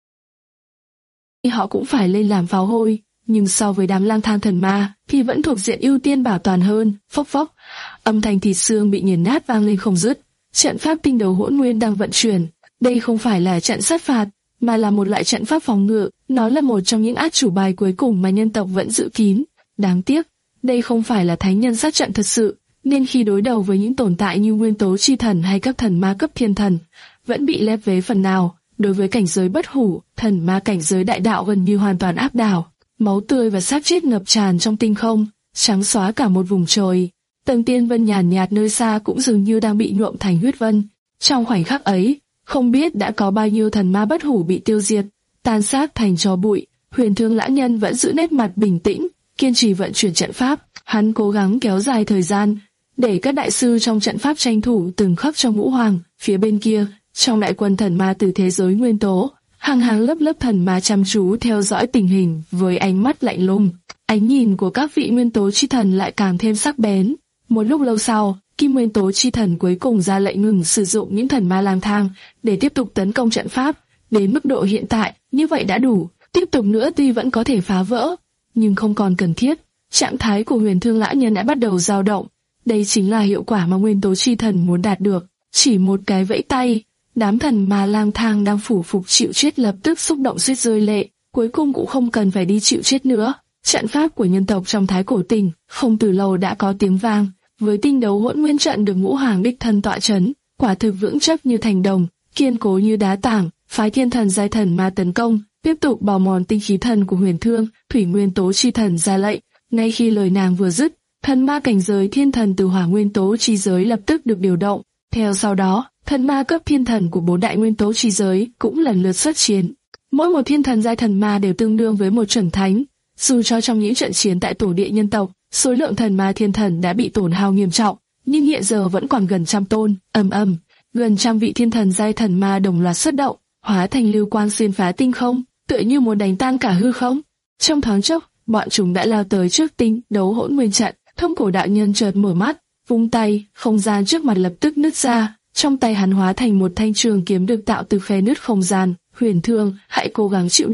họ cũng phải lên làm pháo hôi, nhưng so với đám lang thang thần ma thì vẫn thuộc diện ưu tiên bảo toàn hơn. Phốc phốc, âm thanh thịt xương bị nghiền nát vang lên không dứt. Trận pháp tinh đấu hỗn nguyên đang vận chuyển. Đây không phải là trận sát phạt, mà là một loại trận pháp phòng ngự. Nó là một trong những át chủ bài cuối cùng mà nhân tộc vẫn giữ kín. Đáng tiếc, đây không phải là thánh nhân sát trận thật sự, nên khi đối đầu với những tồn tại như nguyên tố chi thần hay các thần ma cấp thiên thần, vẫn bị lép vế phần nào. Đối với cảnh giới bất hủ, thần ma cảnh giới đại đạo gần như hoàn toàn áp đảo. Máu tươi và xác chết ngập tràn trong tinh không, trắng xóa cả một vùng trời. Tầng tiên vân nhàn nhạt nơi xa cũng dường như đang bị nhuộm thành huyết vân. Trong khoảnh khắc ấy, không biết đã có bao nhiêu thần ma bất hủ bị tiêu diệt, tan xác thành tro bụi. Huyền Thương Lão Nhân vẫn giữ nét mặt bình tĩnh, kiên trì vận chuyển trận pháp. Hắn cố gắng kéo dài thời gian, để các đại sư trong trận pháp tranh thủ từng khắc trong ngũ hoàng. Phía bên kia, trong đại quân thần ma từ thế giới nguyên tố, hàng hàng lớp lớp thần ma chăm chú theo dõi tình hình với ánh mắt lạnh lùng. Ánh nhìn của các vị nguyên tố chi thần lại càng thêm sắc bén. Một lúc lâu sau, Kim Nguyên Tố chi thần cuối cùng ra lệnh ngừng sử dụng những thần ma lang thang để tiếp tục tấn công trận pháp. Đến mức độ hiện tại, như vậy đã đủ. Tiếp tục nữa tuy vẫn có thể phá vỡ, nhưng không còn cần thiết. Trạng thái của Huyền Thương Lão Nhân đã bắt đầu dao động. Đây chính là hiệu quả mà Nguyên Tố chi thần muốn đạt được. Chỉ một cái vẫy tay, đám thần ma lang thang đang phủ phục chịu chết lập tức xúc động suýt rơi lệ. Cuối cùng cũng không cần phải đi chịu chết nữa. Trận pháp của nhân tộc trong Thái Cổ Tình không từ lâu đã có tiếng vang. Với tinh đấu hỗn nguyên trận được ngũ hoàng đích thân tọa chấn, quả thực vững chắc như thành đồng, kiên cố như đá tảng. Phái thiên thần giai thần ma tấn công, tiếp tục bào mòn tinh khí thần của Huyền Thương. Thủy Nguyên Tố chi thần ra lệnh. Ngay khi lời nàng vừa dứt, thần ma cảnh giới thiên thần từ hỏa nguyên tố chi giới lập tức được điều động. Theo sau đó, thần ma cấp thiên thần của bốn đại nguyên tố chi giới cũng lần lượt xuất chiến. Mỗi một thiên thần giai thần ma đều tương đương với một chuẩn thánh. Dù cho trong những trận chiến tại tổ địa nhân tộc, số lượng thần ma thiên thần đã bị tổn hao nghiêm trọng, nhưng hiện giờ vẫn còn gần trăm tôn. Ầm ầm, gần trăm vị thiên thần giai thần ma đồng loạt xuất động, hóa thành lưu quang xuyên phá tinh không, tựa như muốn đánh tan cả hư không. Trong thoáng chốc, bọn chúng đã lao tới trước tinh đấu hỗn nguyên trận. Thông Cổ đạo nhân chợt mở mắt, vung tay, không gian trước mặt lập tức nứt ra. Trong tay hắn hóa thành một thanh trường kiếm được tạo từ khe nứt không gian. Huyền Thương, hãy cố gắng chịu đựng.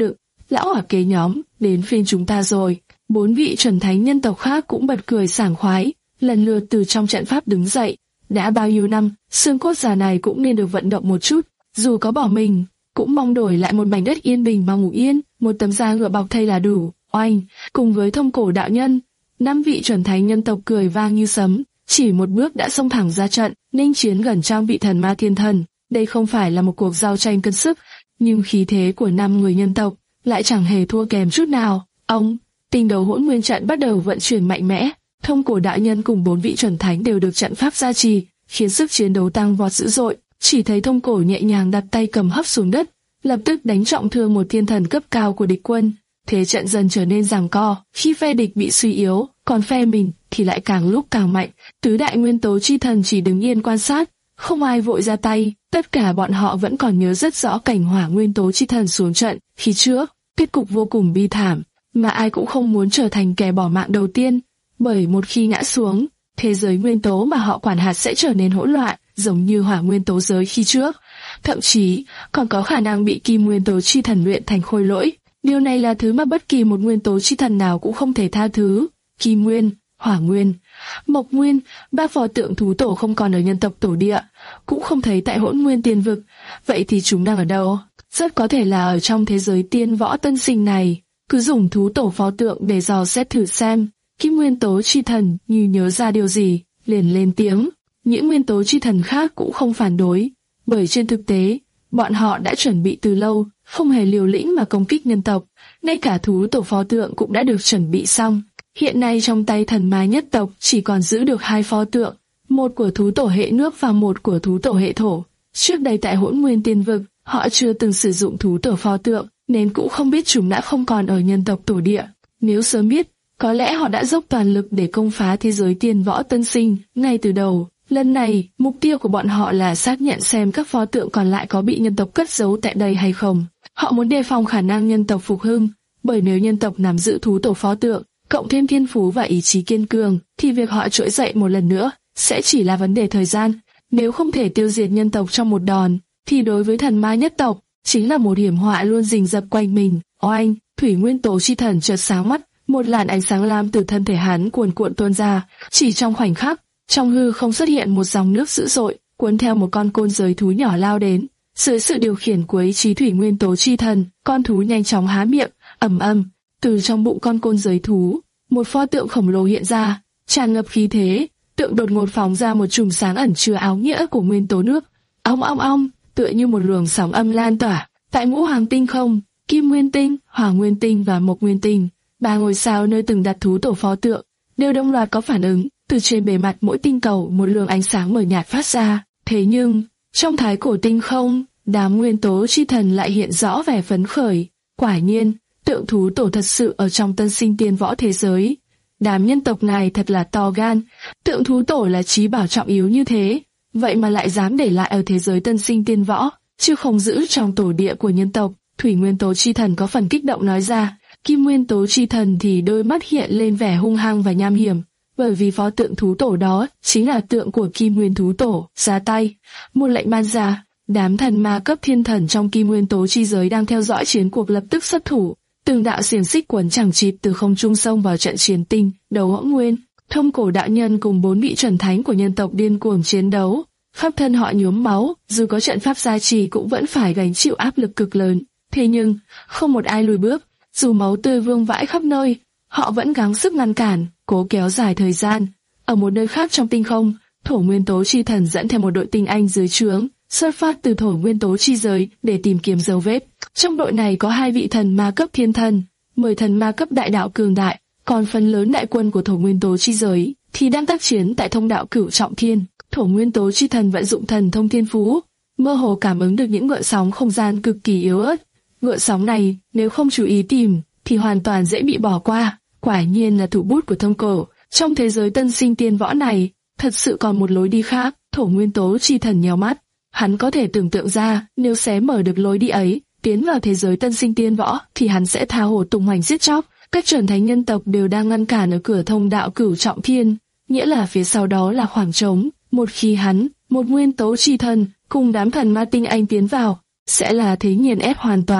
lão hỏa kế nhóm, đến phiên chúng ta rồi. Bốn vị chuẩn thánh nhân tộc khác cũng bật cười sảng khoái, lần lượt từ trong trận pháp đứng dậy. Đã bao nhiêu năm, xương cốt già này cũng nên được vận động một chút, dù có bỏ mình, cũng mong đổi lại một mảnh đất yên bình mà ngủ yên, một tấm da ngựa bọc thây là đủ. Oanh, cùng với Thông Cổ đạo nhân, năm vị chuẩn thánh nhân tộc cười vang như sấm, chỉ một bước đã xông thẳng ra trận, nghênh chiến gần trăm vị thần ma thiên thần. Đây không phải là một cuộc giao tranh cân sức, nhưng khí thế của năm người nhân tộc lại chẳng hề thua kém chút nào. Ông, tinh đấu hỗn nguyên trận bắt đầu vận chuyển mạnh mẽ. Thông Cổ đạo nhân cùng bốn vị chuẩn thánh đều được trận pháp gia trì, khiến sức chiến đấu tăng vọt dữ dội. Chỉ thấy Thông Cổ nhẹ nhàng đặt tay cầm hấp xuống đất, lập tức đánh trọng thương một thiên thần cấp cao của địch quân. Thế trận dần trở nên giằng co, khi phe địch bị suy yếu, còn phe mình thì lại càng lúc càng mạnh. Tứ đại nguyên tố chi thần chỉ đứng yên quan sát, không ai vội ra tay. Tất cả bọn họ vẫn còn nhớ rất rõ cảnh hỏa nguyên tố chi thần xuống trận khi trước, kết cục vô cùng bi thảm, mà ai cũng không muốn trở thành kẻ bỏ mạng đầu tiên. Bởi một khi ngã xuống, thế giới nguyên tố mà họ quản hạt sẽ trở nên hỗn loạn, giống như hỏa nguyên tố giới khi trước. Thậm chí còn có khả năng bị kim nguyên tố chi thần luyện thành khôi lỗi. Điều này là thứ mà bất kỳ một nguyên tố chi thần nào cũng không thể tha thứ. Kim nguyên, hỏa nguyên, mộc nguyên, ba pho tượng thú tổ không còn ở nhân tộc tổ địa, cũng không thấy tại hỗn nguyên tiên vực. Vậy thì chúng đang ở đâu? Rất có thể là ở trong thế giới tiên võ tân sinh này. Cứ dùng thú tổ pho tượng để dò xét thử xem. Kim nguyên tố chi thần như nhớ ra điều gì, liền lên tiếng. Những nguyên tố chi thần khác cũng không phản đối, bởi trên thực tế, bọn họ đã chuẩn bị từ lâu, không hề liều lĩnh mà công kích nhân tộc. Ngay cả thú tổ pho tượng cũng đã được chuẩn bị xong. Hiện nay trong tay thần ma nhất tộc chỉ còn giữ được hai pho tượng, một của thú tổ hệ nước và một của thú tổ hệ thổ. Trước đây tại hỗn nguyên tiên vực, họ chưa từng sử dụng thú tổ pho tượng, nên cũng không biết chúng đã không còn ở nhân tộc tổ địa. Nếu sớm biết, có lẽ họ đã dốc toàn lực để công phá thế giới tiên võ tân sinh ngay từ đầu. Lần này, mục tiêu của bọn họ là xác nhận xem các pho tượng còn lại có bị nhân tộc cất giấu tại đây hay không. Họ muốn đề phòng khả năng nhân tộc phục hưng, bởi nếu nhân tộc nắm giữ thú tổ pho tượng, cộng thêm thiên phú và ý chí kiên cường, thì việc họ trỗi dậy một lần nữa sẽ chỉ là vấn đề thời gian. Nếu không thể tiêu diệt nhân tộc trong một đòn, thì đối với thần ma nhất tộc, chính là một hiểm họa luôn rình rập quanh mình. Oanh, thủy nguyên tố chi thần chợt sáng mắt, một làn ánh sáng lam từ thân thể hắn cuồn cuộn tuôn ra, chỉ trong khoảnh khắc, trong hư không xuất hiện một dòng nước dữ dội, cuốn theo một con côn giới thú nhỏ lao đến. Dưới sự điều khiển của ý chí thủy nguyên tố chi thần, con thú nhanh chóng há miệng, ầm ầm, từ trong bụng con côn giới thú, một pho tượng khổng lồ hiện ra, tràn ngập khí thế. Tượng đột ngột phóng ra một chùm sáng ẩn chứa áo nghĩa của nguyên tố nước. Ong ong ong, tựa như một luồng sóng âm lan tỏa. Tại ngũ hoàng tinh không, kim nguyên tinh, hỏa nguyên tinh và mộc nguyên tinh, ba ngôi sao nơi từng đặt thú tổ pho tượng, đều đồng loạt có phản ứng. Từ trên bề mặt mỗi tinh cầu một luồng ánh sáng mờ nhạt phát ra. Thế nhưng, trong thái cổ tinh không, đám nguyên tố chi thần lại hiện rõ vẻ phấn khởi. Quả nhiên, tượng thú tổ thật sự ở trong tân sinh tiên võ thế giới. Đám nhân tộc này thật là to gan, tượng thú tổ là trí bảo trọng yếu như thế, vậy mà lại dám để lại ở thế giới tân sinh tiên võ, chứ không giữ trong tổ địa của nhân tộc. Thủy nguyên tố chi thần có phần kích động nói ra, kim nguyên tố chi thần thì đôi mắt hiện lên vẻ hung hăng và nham hiểm, bởi vì phó tượng thú tổ đó chính là tượng của kim nguyên thú tổ. Ra tay, một lệnh ban ra, đám thần ma cấp thiên thần trong kim nguyên tố chi giới đang theo dõi chiến cuộc lập tức xuất thủ. Từng đạo xiềng xích quấn chằng chịt từ không trung xông vào trận chiến tinh đấu hỗn nguyên. Thông Cổ đạo nhân cùng bốn vị chuẩn thánh của nhân tộc điên cuồng chiến đấu, khắp thân họ nhuốm máu, dù có trận pháp gia trì cũng vẫn phải gánh chịu áp lực cực lớn. Thế nhưng không một ai lùi bước, dù máu tươi vương vãi khắp nơi, họ vẫn gắng sức ngăn cản, cố kéo dài thời gian. Ở một nơi khác trong tinh không, thổ nguyên tố chi thần dẫn theo một đội tinh anh dưới trướng, xuất phát từ thổ nguyên tố chi giới để tìm kiếm dấu vết. Trong đội này có hai vị thần ma cấp thiên thần, mười thần ma cấp đại đạo cường đại, còn phần lớn đại quân của thổ nguyên tố chi giới thì đang tác chiến tại thông đạo cửu trọng thiên. Thổ nguyên tố chi thần vận dụng thần thông thiên phú, mơ hồ cảm ứng được những gợn sóng không gian cực kỳ yếu ớt. Gợn sóng này nếu không chú ý tìm thì hoàn toàn dễ bị bỏ qua. Quả nhiên là thủ bút của Thông Cổ. Trong thế giới tân sinh tiên võ này, thật sự còn một lối đi khác. Thổ nguyên tố chi thần nhéo mắt, hắn có thể tưởng tượng ra nếu xé mở được lối đi ấy, tiến vào thế giới tân sinh tiên võ, thì hắn sẽ tha hồ tung hoành giết chóc. Các chuẩn thánh nhân tộc đều đang ngăn cản ở cửa thông đạo cửu trọng thiên, nghĩa là phía sau đó là khoảng trống. Một khi hắn, một nguyên tố chi thần cùng đám thần ma tinh anh tiến vào, sẽ là thế nghiền ép hoàn toàn.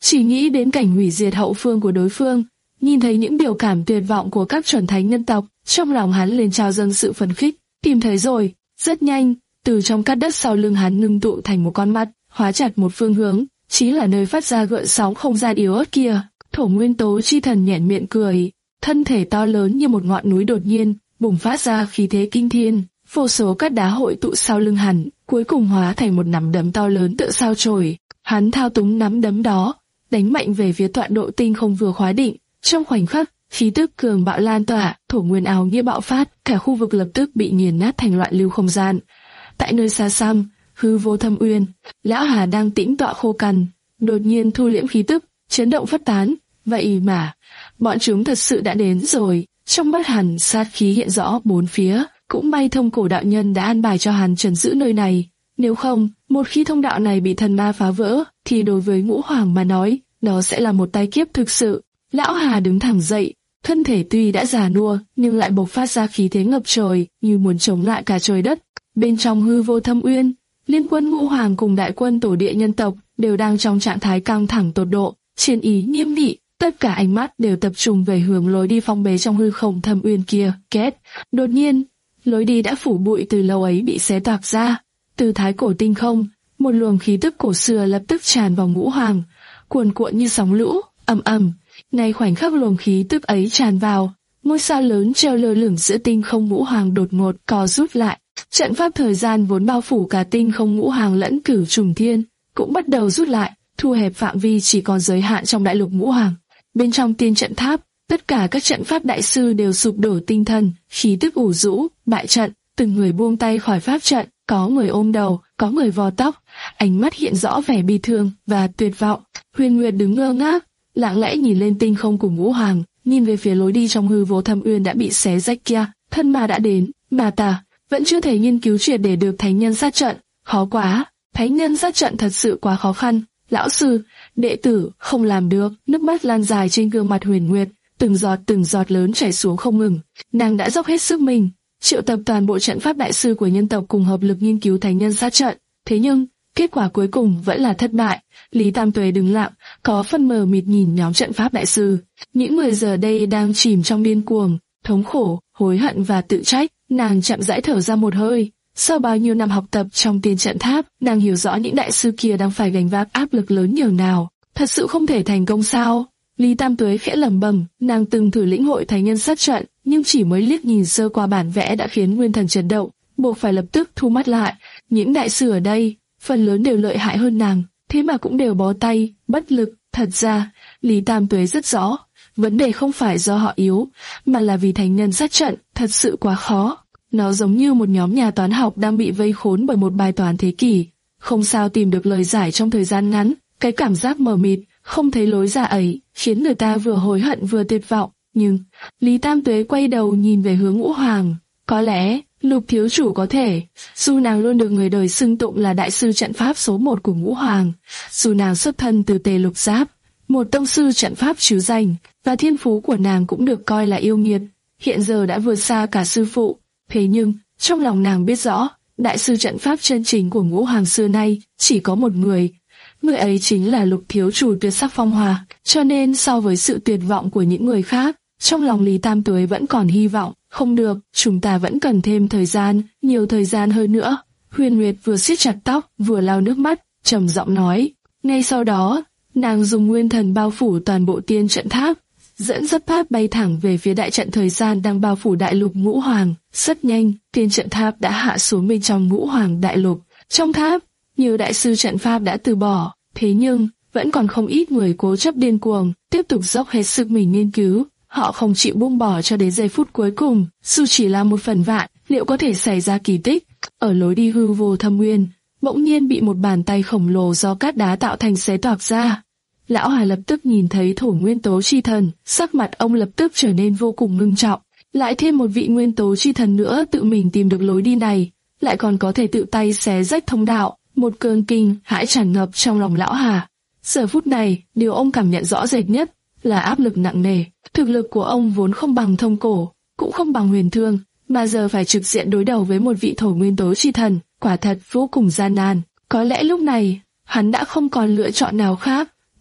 chỉ nghĩ đến cảnh hủy diệt hậu phương của đối phương, nhìn thấy những biểu cảm tuyệt vọng của các chuẩn thánh nhân tộc, trong lòng hắn liền trào dâng sự phấn khích. Tìm thấy rồi. Rất nhanh, từ trong cát đất sau lưng hắn ngưng tụ thành một con mắt, hóa chặt một phương hướng, chính là nơi phát ra gợn sóng không gian yếu ớt kia. Thổ nguyên tố chi thần nhếch miệng cười, thân thể to lớn như một ngọn núi đột nhiên bùng phát ra khí thế kinh thiên, vô số cát đá hội tụ sau lưng hắn, cuối cùng hóa thành một nắm đấm to lớn tựa sao chổi. Hắn thao túng nắm đấm đó, đánh mạnh về phía tọa độ tinh không vừa khóa định. Trong khoảnh khắc, khí tức cường bạo lan tỏa, thổ nguyên áo nghĩa bạo phát, cả khu vực lập tức bị nghiền nát thành loạn lưu không gian. Tại nơi xa xăm, hư vô thâm uyên, lão Hà đang tĩnh tọa khô cằn, đột nhiên thu liễm khí tức, chấn động phát tán. Vậy mà, bọn chúng thật sự đã đến rồi. Trong mắt hắn sát khí hiện rõ bốn phía, cũng may thông cổ đạo nhân đã an bài cho hắn trấn giữ nơi này. Nếu không, một khi thông đạo này bị thần ma phá vỡ, thì đối với Ngũ Hoàng mà nói, đó sẽ là một tai kiếp thực sự. Lão Hà đứng thẳng dậy, thân thể tuy đã già nua, nhưng lại bộc phát ra khí thế ngập trời, như muốn chống lại cả trời đất. Bên trong hư vô thâm uyên, liên quân Ngũ Hoàng cùng đại quân tổ địa nhân tộc đều đang trong trạng thái căng thẳng tột độ, chiến ý nghiêm nghị. Tất cả ánh mắt đều tập trung về hướng lối đi phong bế trong hư không thâm uyên kia. Két, đột nhiên, lối đi đã phủ bụi từ lâu ấy bị xé toạc ra. Từ thái cổ tinh không, một luồng khí tức cổ xưa lập tức tràn vào Ngũ Hoàng, cuồn cuộn như sóng lũ, ầm ầm. Ngay khoảnh khắc luồng khí tức ấy tràn vào, ngôi sao lớn treo lơ lửng giữa tinh không Ngũ Hoàng đột ngột co rút lại. Trận pháp thời gian vốn bao phủ cả tinh không Ngũ Hoàng lẫn cửu trùng thiên cũng bắt đầu rút lại, thu hẹp phạm vi chỉ còn giới hạn trong đại lục Ngũ Hoàng. Bên trong tiên trận tháp, tất cả các trận pháp đại sư đều sụp đổ tinh thần, khí tức ủ rũ, bại trận, từng người buông tay khỏi pháp trận, có người ôm đầu, có người vò tóc, ánh mắt hiện rõ vẻ bi thương và tuyệt vọng. Huyền Nguyệt đứng ngơ ngác, lặng lẽ nhìn lên tinh không của Ngũ Hoàng, nhìn về phía lối đi trong hư vô thâm uyên đã bị xé rách kia. Thân ma đã đến, mà ta vẫn chưa thể nghiên cứu triệt để được thánh nhân sát trận, khó quá. Thánh nhân sát trận thật sự quá khó khăn. Lão sư, đệ tử không làm được. Nước mắt lan dài trên gương mặt Huyền Nguyệt, từng giọt từng giọt lớn chảy xuống không ngừng. Nàng đã dốc hết sức mình, triệu tập toàn bộ trận pháp đại sư của nhân tộc cùng hợp lực nghiên cứu thánh nhân sát trận. Thế nhưng kết quả cuối cùng vẫn là thất bại. Lý Tam Tuế đứng lặng, có phân mờ mịt nhìn nhóm trận pháp đại sư. Những người giờ đây đang chìm trong điên cuồng, thống khổ, hối hận và tự trách. Nàng chậm rãi thở ra một hơi. Sau bao nhiêu năm học tập trong tiên trận tháp, nàng hiểu rõ những đại sư kia đang phải gánh vác áp lực lớn nhường nào. Thật sự không thể thành công sao? Lý Tam Tuế khẽ lẩm bẩm. Nàng từng thử lĩnh hội thánh nhân sát trận, nhưng chỉ mới liếc nhìn sơ qua bản vẽ đã khiến nguyên thần chấn động, buộc phải lập tức thu mắt lại. Những đại sư ở đây, phần lớn đều lợi hại hơn nàng, thế mà cũng đều bó tay, bất lực. Thật ra, Lý Tam Tuế rất rõ, vấn đề không phải do họ yếu, mà là vì thánh nhân sát trận thật sự quá khó. Nó giống như một nhóm nhà toán học đang bị vây khốn bởi một bài toán thế kỷ, không sao tìm được lời giải trong thời gian ngắn. Cái cảm giác mờ mịt, không thấy lối ra ấy, khiến người ta vừa hối hận vừa tuyệt vọng. Nhưng, Lý Tam Tuế quay đầu nhìn về hướng Ngũ Hoàng. Có lẽ, Lục thiếu chủ có thể, dù nàng luôn được người đời xưng tụng là đại sư trận pháp số một của Ngũ Hoàng, dù nàng xuất thân từ Tề Lục Giáp, một tông sư trận pháp trứ danh, và thiên phú của nàng cũng được coi là yêu nghiệt, hiện giờ đã vượt xa cả sư phụ. Thế nhưng, trong lòng nàng biết rõ, đại sư trận pháp chân chính của Ngũ Hoàng xưa nay chỉ có một người. Người ấy chính là Lục thiếu chủ tuyệt sắc phong hòa, cho nên so với sự tuyệt vọng của những người khác, trong lòng Lý Tam Tuế vẫn còn hy vọng. Không được, chúng ta vẫn cần thêm thời gian, nhiều thời gian hơn nữa. Huyền Nguyệt vừa siết chặt tóc, vừa lau nước mắt, trầm giọng nói. Ngay sau đó, nàng dùng nguyên thần bao phủ toàn bộ tiên trận tháp, dẫn dắt tháp bay thẳng về phía đại trận thời gian đang bao phủ đại lục Ngũ Hoàng. Rất nhanh, tiên trận tháp đã hạ xuống bên trong Ngũ Hoàng đại lục. Trong tháp, nhiều đại sư trận pháp đã từ bỏ, thế nhưng vẫn còn không ít người cố chấp điên cuồng, tiếp tục dốc hết sức mình nghiên cứu. Họ không chịu buông bỏ cho đến giây phút cuối cùng, dù chỉ là một phần vạn, liệu có thể xảy ra kỳ tích. Ở lối đi hư vô thâm nguyên, bỗng nhiên bị một bàn tay khổng lồ do cát đá tạo thành xé toạc ra. Lão Hà lập tức nhìn thấy thổ nguyên tố chi thần, sắc mặt ông lập tức trở nên vô cùng ngưng trọng. Lại thêm một vị nguyên tố chi thần nữa tự mình tìm được lối đi này, lại còn có thể tự tay xé rách thông đạo. Một cơn kinh hãi tràn ngập trong lòng Lão Hà. Giờ phút này, điều ông cảm nhận rõ rệt nhất là áp lực nặng nề. Thực lực của ông vốn không bằng Thông Cổ, cũng không bằng Huyền Thương, mà giờ phải trực diện đối đầu với một vị thổ nguyên tố chi thần, quả thật vô cùng gian nan. Có lẽ lúc này, hắn đã không còn lựa chọn nào khác,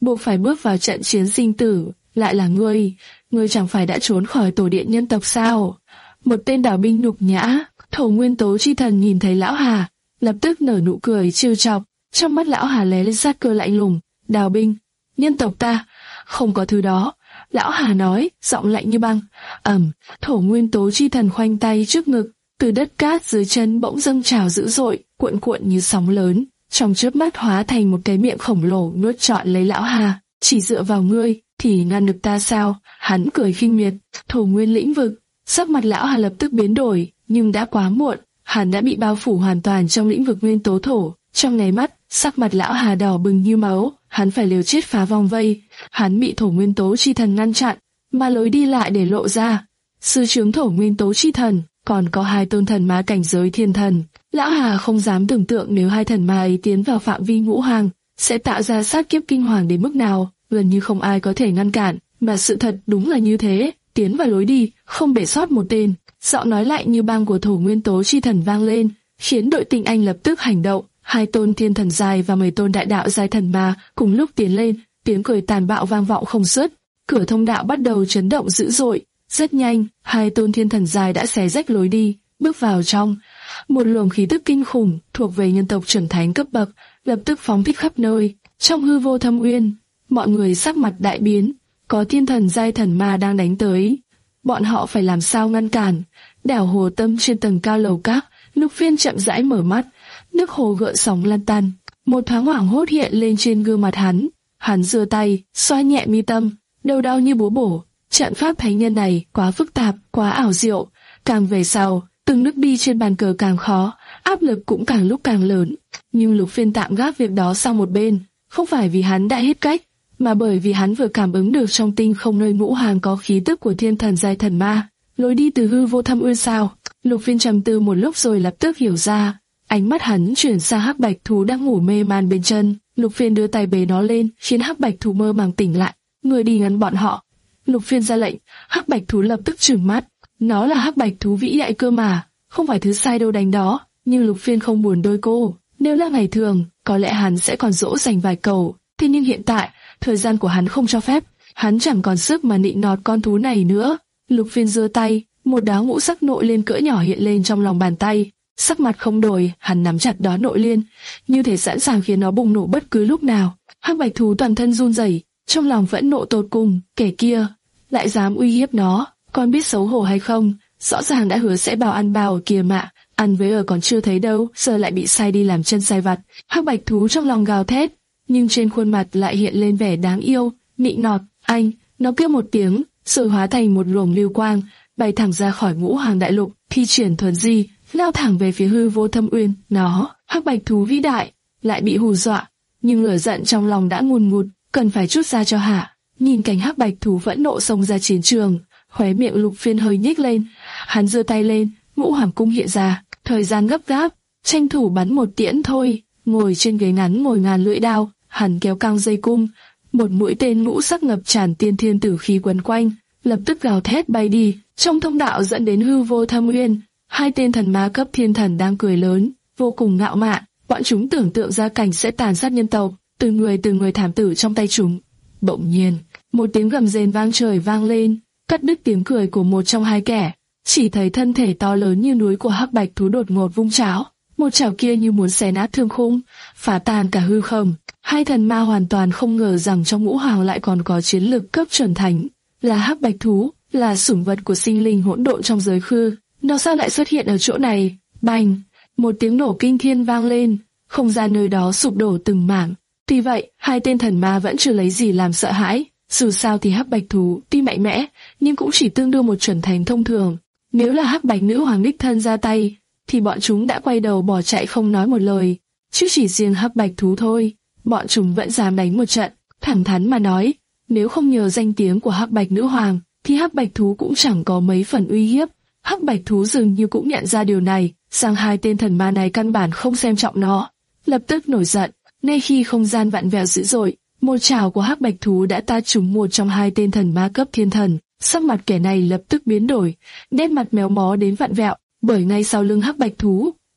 buộc phải bước vào trận chiến sinh tử. Lại là ngươi, ngươi chẳng phải đã trốn khỏi tổ điện nhân tộc sao? Một tên đảo binh nhục nhã. Thổ nguyên tố chi thần nhìn thấy lão Hà, lập tức nở nụ cười trêu chọc, trong mắt lão Hà lóe lên sát cơ lạnh lùng. Đào binh, nhân tộc ta, không có thứ đó. Lão Hà nói, giọng lạnh như băng. Ầm, thổ nguyên tố chi thần khoanh tay trước ngực, từ đất cát dưới chân bỗng dâng trào dữ dội, cuộn cuộn như sóng lớn, trong chớp mắt hóa thành một cái miệng khổng lồ nuốt trọn lấy lão Hà. Chỉ dựa vào ngươi thì ngăn được ta sao? Hắn cười khinh miệt. Thổ nguyên lĩnh vực. Sắc mặt lão Hà lập tức biến đổi, nhưng đã quá muộn, hắn đã bị bao phủ hoàn toàn trong lĩnh vực nguyên tố thổ. Trong nháy mắt, sắc mặt lão Hà đỏ bừng như máu, hắn phải liều chết phá vòng vây. Hắn bị thổ nguyên tố chi thần ngăn chặn, mà lối đi lại để lộ ra. Sư trưởng thổ nguyên tố chi thần, còn có hai tôn thần ma cảnh giới thiên thần. Lão Hà không dám tưởng tượng nếu hai thần ma ấy tiến vào phạm vi ngũ hoàng, sẽ tạo ra sát kiếp kinh hoàng đến mức nào, gần như không ai có thể ngăn cản, mà sự thật đúng là như thế, tiến vào lối đi, không để sót một tên. Giọng nói lạnh như băng của thổ nguyên tố chi thần vang lên, khiến đội tinh anh lập tức hành động. Hai tôn thiên thần dài và mười tôn đại đạo dài thần ma cùng lúc tiến lên, tiếng cười tàn bạo vang vọng không dứt. Cửa thông đạo bắt đầu chấn động dữ dội. Rất nhanh, hai tôn thiên thần dài đã xé rách lối đi, bước vào trong. Một luồng khí tức kinh khủng thuộc về nhân tộc chuẩn thánh cấp bậc lập tức phóng thích khắp nơi. Trong hư vô thâm uyên, mọi người sắc mặt đại biến. Có thiên thần giai thần ma đang đánh tới. Bọn họ phải làm sao ngăn cản? Đảo hồ tâm trên tầng cao lầu các, Lục Phiên chậm rãi mở mắt. Nước hồ gợn sóng lan tăn. Một thoáng hoảng hốt hiện lên trên gương mặt hắn. Hắn giơ tay, xoa nhẹ mi tâm, đầu đau như búa bổ. Trận pháp thánh nhân này quá phức tạp, quá ảo diệu. Càng về sau, từng nước đi trên bàn cờ càng khó, áp lực cũng càng lúc càng lớn. Nhưng Lục Phiên tạm gác việc đó sang một bên, không phải vì hắn đã hết cách, mà bởi vì hắn vừa cảm ứng được trong tinh không nơi ngũ hàng có khí tức của thiên thần giai thần ma. Lối đi từ hư vô thâm uyên sao? Lục Phiên trầm tư một lúc rồi lập tức hiểu ra. Ánh mắt hắn chuyển sang hắc bạch thú đang ngủ mê man bên chân. Lục Phiên đưa tay bế nó lên, khiến hắc bạch thú mơ màng tỉnh lại. Người đi ngăn bọn họ. Lục Phiên ra lệnh, hắc bạch thú lập tức trừng mắt. Nó là hắc bạch thú vĩ đại cơ mà, không phải thứ sai đâu đánh đó. Nhưng Lục Phiên không buồn đôi cô. Nếu là ngày thường, có lẽ hắn sẽ còn dỗ dành vài câu. Thế nhưng hiện tại, thời gian của hắn không cho phép. Hắn chẳng còn sức mà nịnh nọt con thú này nữa. Lục Phiên giơ tay, một đá ngũ sắc nội liên cỡ nhỏ hiện lên trong lòng bàn tay. Sắc mặt không đổi, hắn nắm chặt đó nội liên, như thể sẵn sàng khiến nó bùng nổ bất cứ lúc nào. Hắc bạch thú toàn thân run rẩy, trong lòng vẫn nộ tột cùng. Kẻ kia lại dám uy hiếp nó, con biết xấu hổ hay không? Rõ ràng đã hứa sẽ bảo ăn bao ở kia mà, ăn với ở còn chưa thấy đâu, giờ lại bị sai đi làm chân sai vặt. Hắc bạch thú trong lòng gào thét, nhưng trên khuôn mặt lại hiện lên vẻ đáng yêu, nịnh nọt. Anh, nó kêu một tiếng, rồi hóa thành một luồng lưu quang, bay thẳng ra khỏi ngũ hàng đại lục, thi triển thuần di, lao thẳng về phía hư vô thâm uyên. Nó, hắc bạch thú vĩ đại, lại bị hù dọa, nhưng lửa giận trong lòng đã ngùn ngụt, cần phải trút ra cho hả. Nhìn cảnh hắc bạch thú vẫn nộ xông ra chiến trường, khóe miệng Lục Phiên hơi nhếch lên, hắn giơ tay lên, ngũ hoàng cung hiện ra, thời gian gấp gáp, tranh thủ bắn một tiễn thôi. Ngồi trên ghế ngắn ngồi ngàn lưỡi đao, hắn kéo căng dây cung, một mũi tên ngũ sắc ngập tràn tiên thiên tử khí quấn quanh, lập tức gào thét bay đi. Trong thông đạo dẫn đến hư vô thâm uyên, hai tên thần ma cấp thiên thần đang cười lớn, vô cùng ngạo mạn. Bọn chúng tưởng tượng ra cảnh sẽ tàn sát nhân tộc, từng người từng người thảm tử trong tay chúng. Bỗng nhiên, một tiếng gầm rền vang trời vang lên, cắt đứt tiếng cười của một trong hai kẻ. Chỉ thấy thân thể to lớn như núi của hắc bạch thú đột ngột vung chảo, một chảo kia như muốn xé nát thương khung, phá tan cả hư không. Hai thần ma hoàn toàn không ngờ rằng trong ngũ hoàng lại còn có chiến lực cấp chuẩn thánh, là hắc bạch thú, là sủng vật của sinh linh hỗn độn trong giới khư. Nó sao lại xuất hiện ở chỗ này? Bành! Một tiếng nổ kinh thiên vang lên, không gian nơi đó sụp đổ từng mảng. Tuy vậy, hai tên thần ma vẫn chưa lấy gì làm sợ hãi. Dù sao thì hắc bạch thú tuy mạnh mẽ, nhưng cũng chỉ tương đương một chuẩn thánh thông thường. Nếu là hắc bạch nữ hoàng đích thân ra tay, thì bọn chúng đã quay đầu bỏ chạy không nói một lời. Chứ chỉ riêng hắc bạch thú thôi, bọn chúng vẫn dám đánh một trận. Thẳng thắn mà nói, nếu không nhờ danh tiếng của hắc bạch nữ hoàng, thì hắc bạch thú cũng chẳng có mấy phần uy hiếp. Hắc bạch thú dường như cũng nhận ra điều này, rằng hai tên thần ma này căn bản không xem trọng nó, lập tức nổi giận. Ngay khi không gian vặn vẹo dữ dội, một chảo của hắc bạch thú đã ta trúng một trong hai tên thần ma cấp thiên thần. Sắc mặt kẻ này lập tức biến đổi, nét mặt méo mó đến vặn vẹo, bởi ngay sau lưng hắc bạch thú,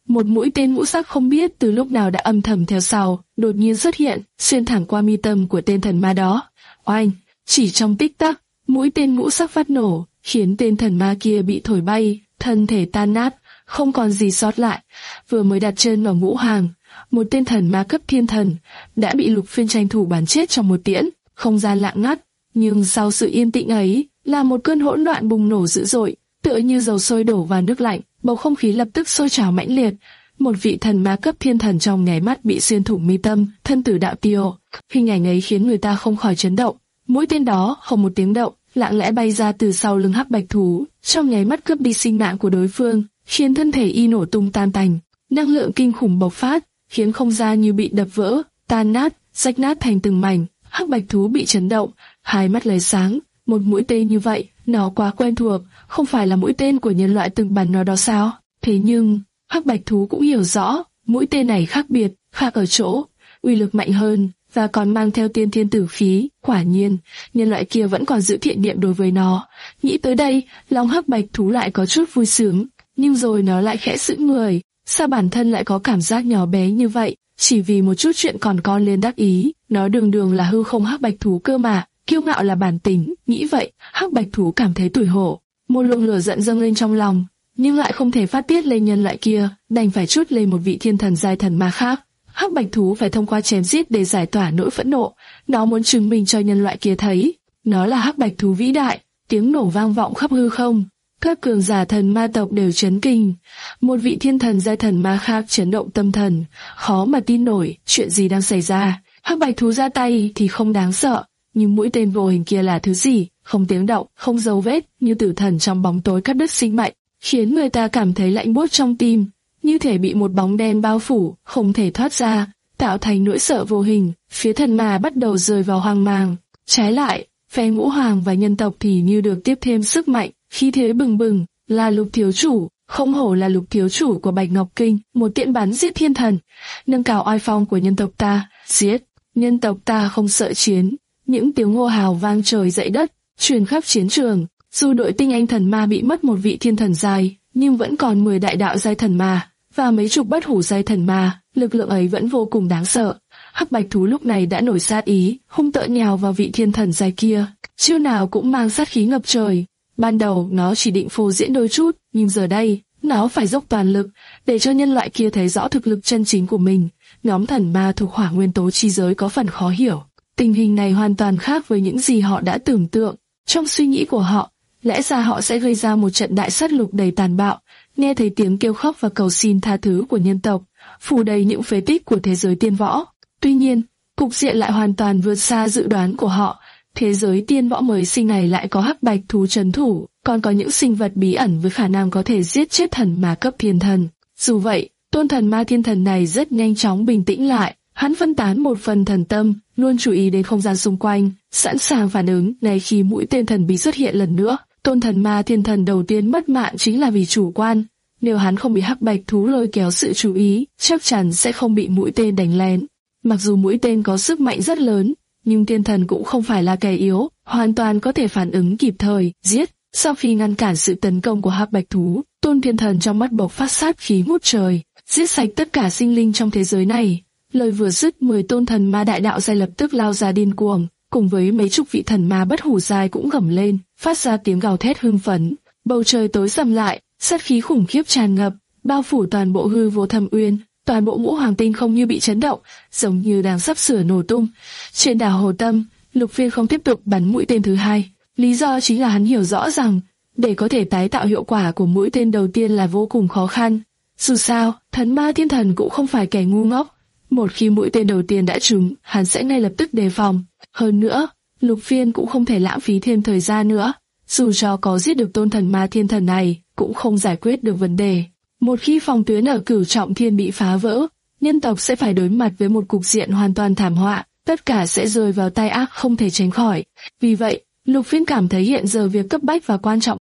Một mũi tên ngũ sắc không biết từ lúc nào đã âm thầm theo sau, đột nhiên xuất hiện, xuyên thẳng qua mi tâm của tên thần ma đó. Oanh! Chỉ trong tích tắc, mũi tên ngũ sắc phát nổ, khiến tên thần ma kia bị thổi bay, thân thể tan nát, không còn gì sót lại. Vừa mới đặt chân vào ngũ hàng, một tên thần ma cấp thiên thần đã bị Lục Phiên tranh thủ bắn chết trong một tiễn. Không gian lặng ngắt, nhưng sau sự yên tĩnh ấy là một cơn hỗn loạn bùng nổ dữ dội, tựa như dầu sôi đổ vào nước lạnh, bầu không khí lập tức sôi trào mãnh liệt. Một vị thần ma cấp thiên thần trong nháy mắt bị xuyên thủng mi tâm, thân tử đạo tiêu. Hình ảnh ấy khiến người ta không khỏi chấn động. Mũi tên đó không một tiếng động, lặng lẽ bay ra từ sau lưng hắc bạch thú, trong nháy mắt cướp đi sinh mạng của đối phương, khiến thân thể y nổ tung tan tành. Năng lượng kinh khủng bộc phát, khiến không gian như bị đập vỡ, tan nát, rách nát thành từng mảnh. Hắc bạch thú bị chấn động, hai mắt lóe sáng. Một mũi tên như vậy, nó quá quen thuộc, không phải là mũi tên của nhân loại từng bắn nó đó sao? Thế nhưng hắc bạch thú cũng hiểu rõ, mũi tên này khác biệt, khác ở chỗ uy lực mạnh hơn và còn mang theo tiên thiên tử khí. Quả nhiên, nhân loại kia vẫn còn giữ thiện niệm đối với nó. Nghĩ tới đây, lòng hắc bạch thú lại có chút vui sướng, nhưng rồi nó lại khẽ sững người. Sao bản thân lại có cảm giác nhỏ bé như vậy? Chỉ vì một chút chuyện còn con lên đắc ý, nó đường đường là hư không hắc bạch thú cơ mà, kiêu ngạo là bản tính. Nghĩ vậy, hắc bạch thú cảm thấy tủi hổ, một luồng lửa giận dâng lên trong lòng, nhưng lại không thể phát tiết lên nhân loại kia, đành phải trút lên một vị thiên thần giai thần ma khác. Hắc bạch thú phải thông qua chém giết để giải tỏa nỗi phẫn nộ, nó muốn chứng minh cho nhân loại kia thấy, nó là hắc bạch thú vĩ đại. Tiếng nổ vang vọng khắp hư không, các cường giả thần ma tộc đều chấn kinh. Một vị thiên thần giai thần ma khác chấn động tâm thần, khó mà tin nổi chuyện gì đang xảy ra. Hắc bạch thú ra tay thì không đáng sợ, nhưng mũi tên vô hình kia là thứ gì? Không tiếng động, không dấu vết, như tử thần trong bóng tối cắt đứt sinh mệnh, khiến người ta cảm thấy lạnh buốt trong tim, như thể bị một bóng đen bao phủ, không thể thoát ra, tạo thành nỗi sợ vô hình. Phía thần ma bắt đầu rơi vào hoang mang. Trái lại, phe ngũ hoàng và nhân tộc thì như được tiếp thêm sức mạnh, khí thế bừng bừng. Là Lục thiếu chủ, không hổ là Lục thiếu chủ của Bạch Ngọc Kinh, một tiễn bắn giết thiên thần, nâng cao oai phong của nhân tộc ta. Giết, nhân tộc ta không sợ chiến. Những tiếng hô hào vang trời dậy đất, truyền khắp chiến trường. Dù đội tinh anh thần ma bị mất một vị thiên thần giai, nhưng vẫn còn mười đại đạo giai thần ma và mấy chục bất hủ giai thần ma, lực lượng ấy vẫn vô cùng đáng sợ. Hắc bạch thú lúc này đã nổi sát ý, hung tợn nhào vào vị thiên thần giai kia, chiêu nào cũng mang sát khí ngập trời. Ban đầu nó chỉ định phô diễn đôi chút, nhưng giờ đây nó phải dốc toàn lực để cho nhân loại kia thấy rõ thực lực chân chính của mình. Nhóm thần ma thuộc hỏa nguyên tố chi giới có phần khó hiểu. Tình hình này hoàn toàn khác với những gì họ đã tưởng tượng. Trong suy nghĩ của họ, lẽ ra họ sẽ gây ra một trận đại sát lục đầy tàn bạo. Nghe thấy tiếng kêu khóc và cầu xin tha thứ của nhân tộc, phủ đầy những phế tích của thế giới tiên võ. Tuy nhiên, cục diện lại hoàn toàn vượt xa dự đoán của họ. Thế giới tiên võ mới sinh này lại có hắc bạch thú trấn thủ, còn có những sinh vật bí ẩn với khả năng có thể giết chết thần ma cấp thiên thần. Dù vậy, tôn thần ma thiên thần này rất nhanh chóng bình tĩnh lại. Hắn phân tán một phần thần tâm, luôn chú ý đến không gian xung quanh, sẵn sàng phản ứng ngay khi mũi tên thần bí xuất hiện lần nữa. Tôn thần ma thiên thần đầu tiên mất mạng chính là vì chủ quan. Nếu hắn không bị hắc bạch thú lôi kéo sự chú ý, chắc chắn sẽ không bị mũi tên đánh lén. Mặc dù mũi tên có sức mạnh rất lớn, nhưng thiên thần cũng không phải là kẻ yếu, hoàn toàn có thể phản ứng kịp thời, giết. Sau khi ngăn cản sự tấn công của hắc bạch thú, tôn thiên thần trong mắt bộc phát sát khí ngút trời, giết sạch tất cả sinh linh trong thế giới này. Lời vừa dứt, mười tôn thần ma đại đạo giai lập tức lao ra điên cuồng, cùng với mấy chục vị thần ma bất hủ giai cũng gầm lên, phát ra tiếng gào thét hưng phấn. Bầu trời tối sầm lại, sát khí khủng khiếp tràn ngập, bao phủ toàn bộ hư vô thâm uyên. Toàn bộ ngũ hoàng tinh không như bị chấn động, giống như đang sắp sửa nổ tung. Trên đảo Hồ Tâm, Lục Phiên không tiếp tục bắn mũi tên thứ hai. Lý do chính là hắn hiểu rõ rằng, để có thể tái tạo hiệu quả của mũi tên đầu tiên là vô cùng khó khăn. Dù sao, thần ma thiên thần cũng không phải kẻ ngu ngốc. Một khi mũi tên đầu tiên đã trúng, hắn sẽ ngay lập tức đề phòng. Hơn nữa, Lục Phiên cũng không thể lãng phí thêm thời gian nữa. Dù cho có giết được tôn thần ma thiên thần này, cũng không giải quyết được vấn đề. Một khi phòng tuyến ở Cửu Trọng Thiên bị phá vỡ, nhân tộc sẽ phải đối mặt với một cục diện hoàn toàn thảm họa, tất cả sẽ rơi vào tay ác không thể tránh khỏi. Vì vậy, Lục Phiên cảm thấy hiện giờ việc cấp bách và quan trọng.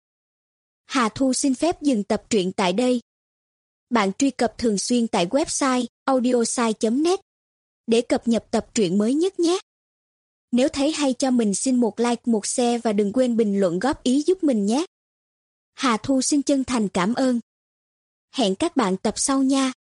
Hà Thu xin phép dừng tập truyện tại đây. Bạn truy cập thường xuyên tại website audiosai chấm net để cập nhật tập truyện mới nhất nhé. Nếu thấy hay cho mình xin một like, một share và đừng quên bình luận góp ý giúp mình nhé. Hà Thu xin chân thành cảm ơn. Hẹn các bạn tập sau nha.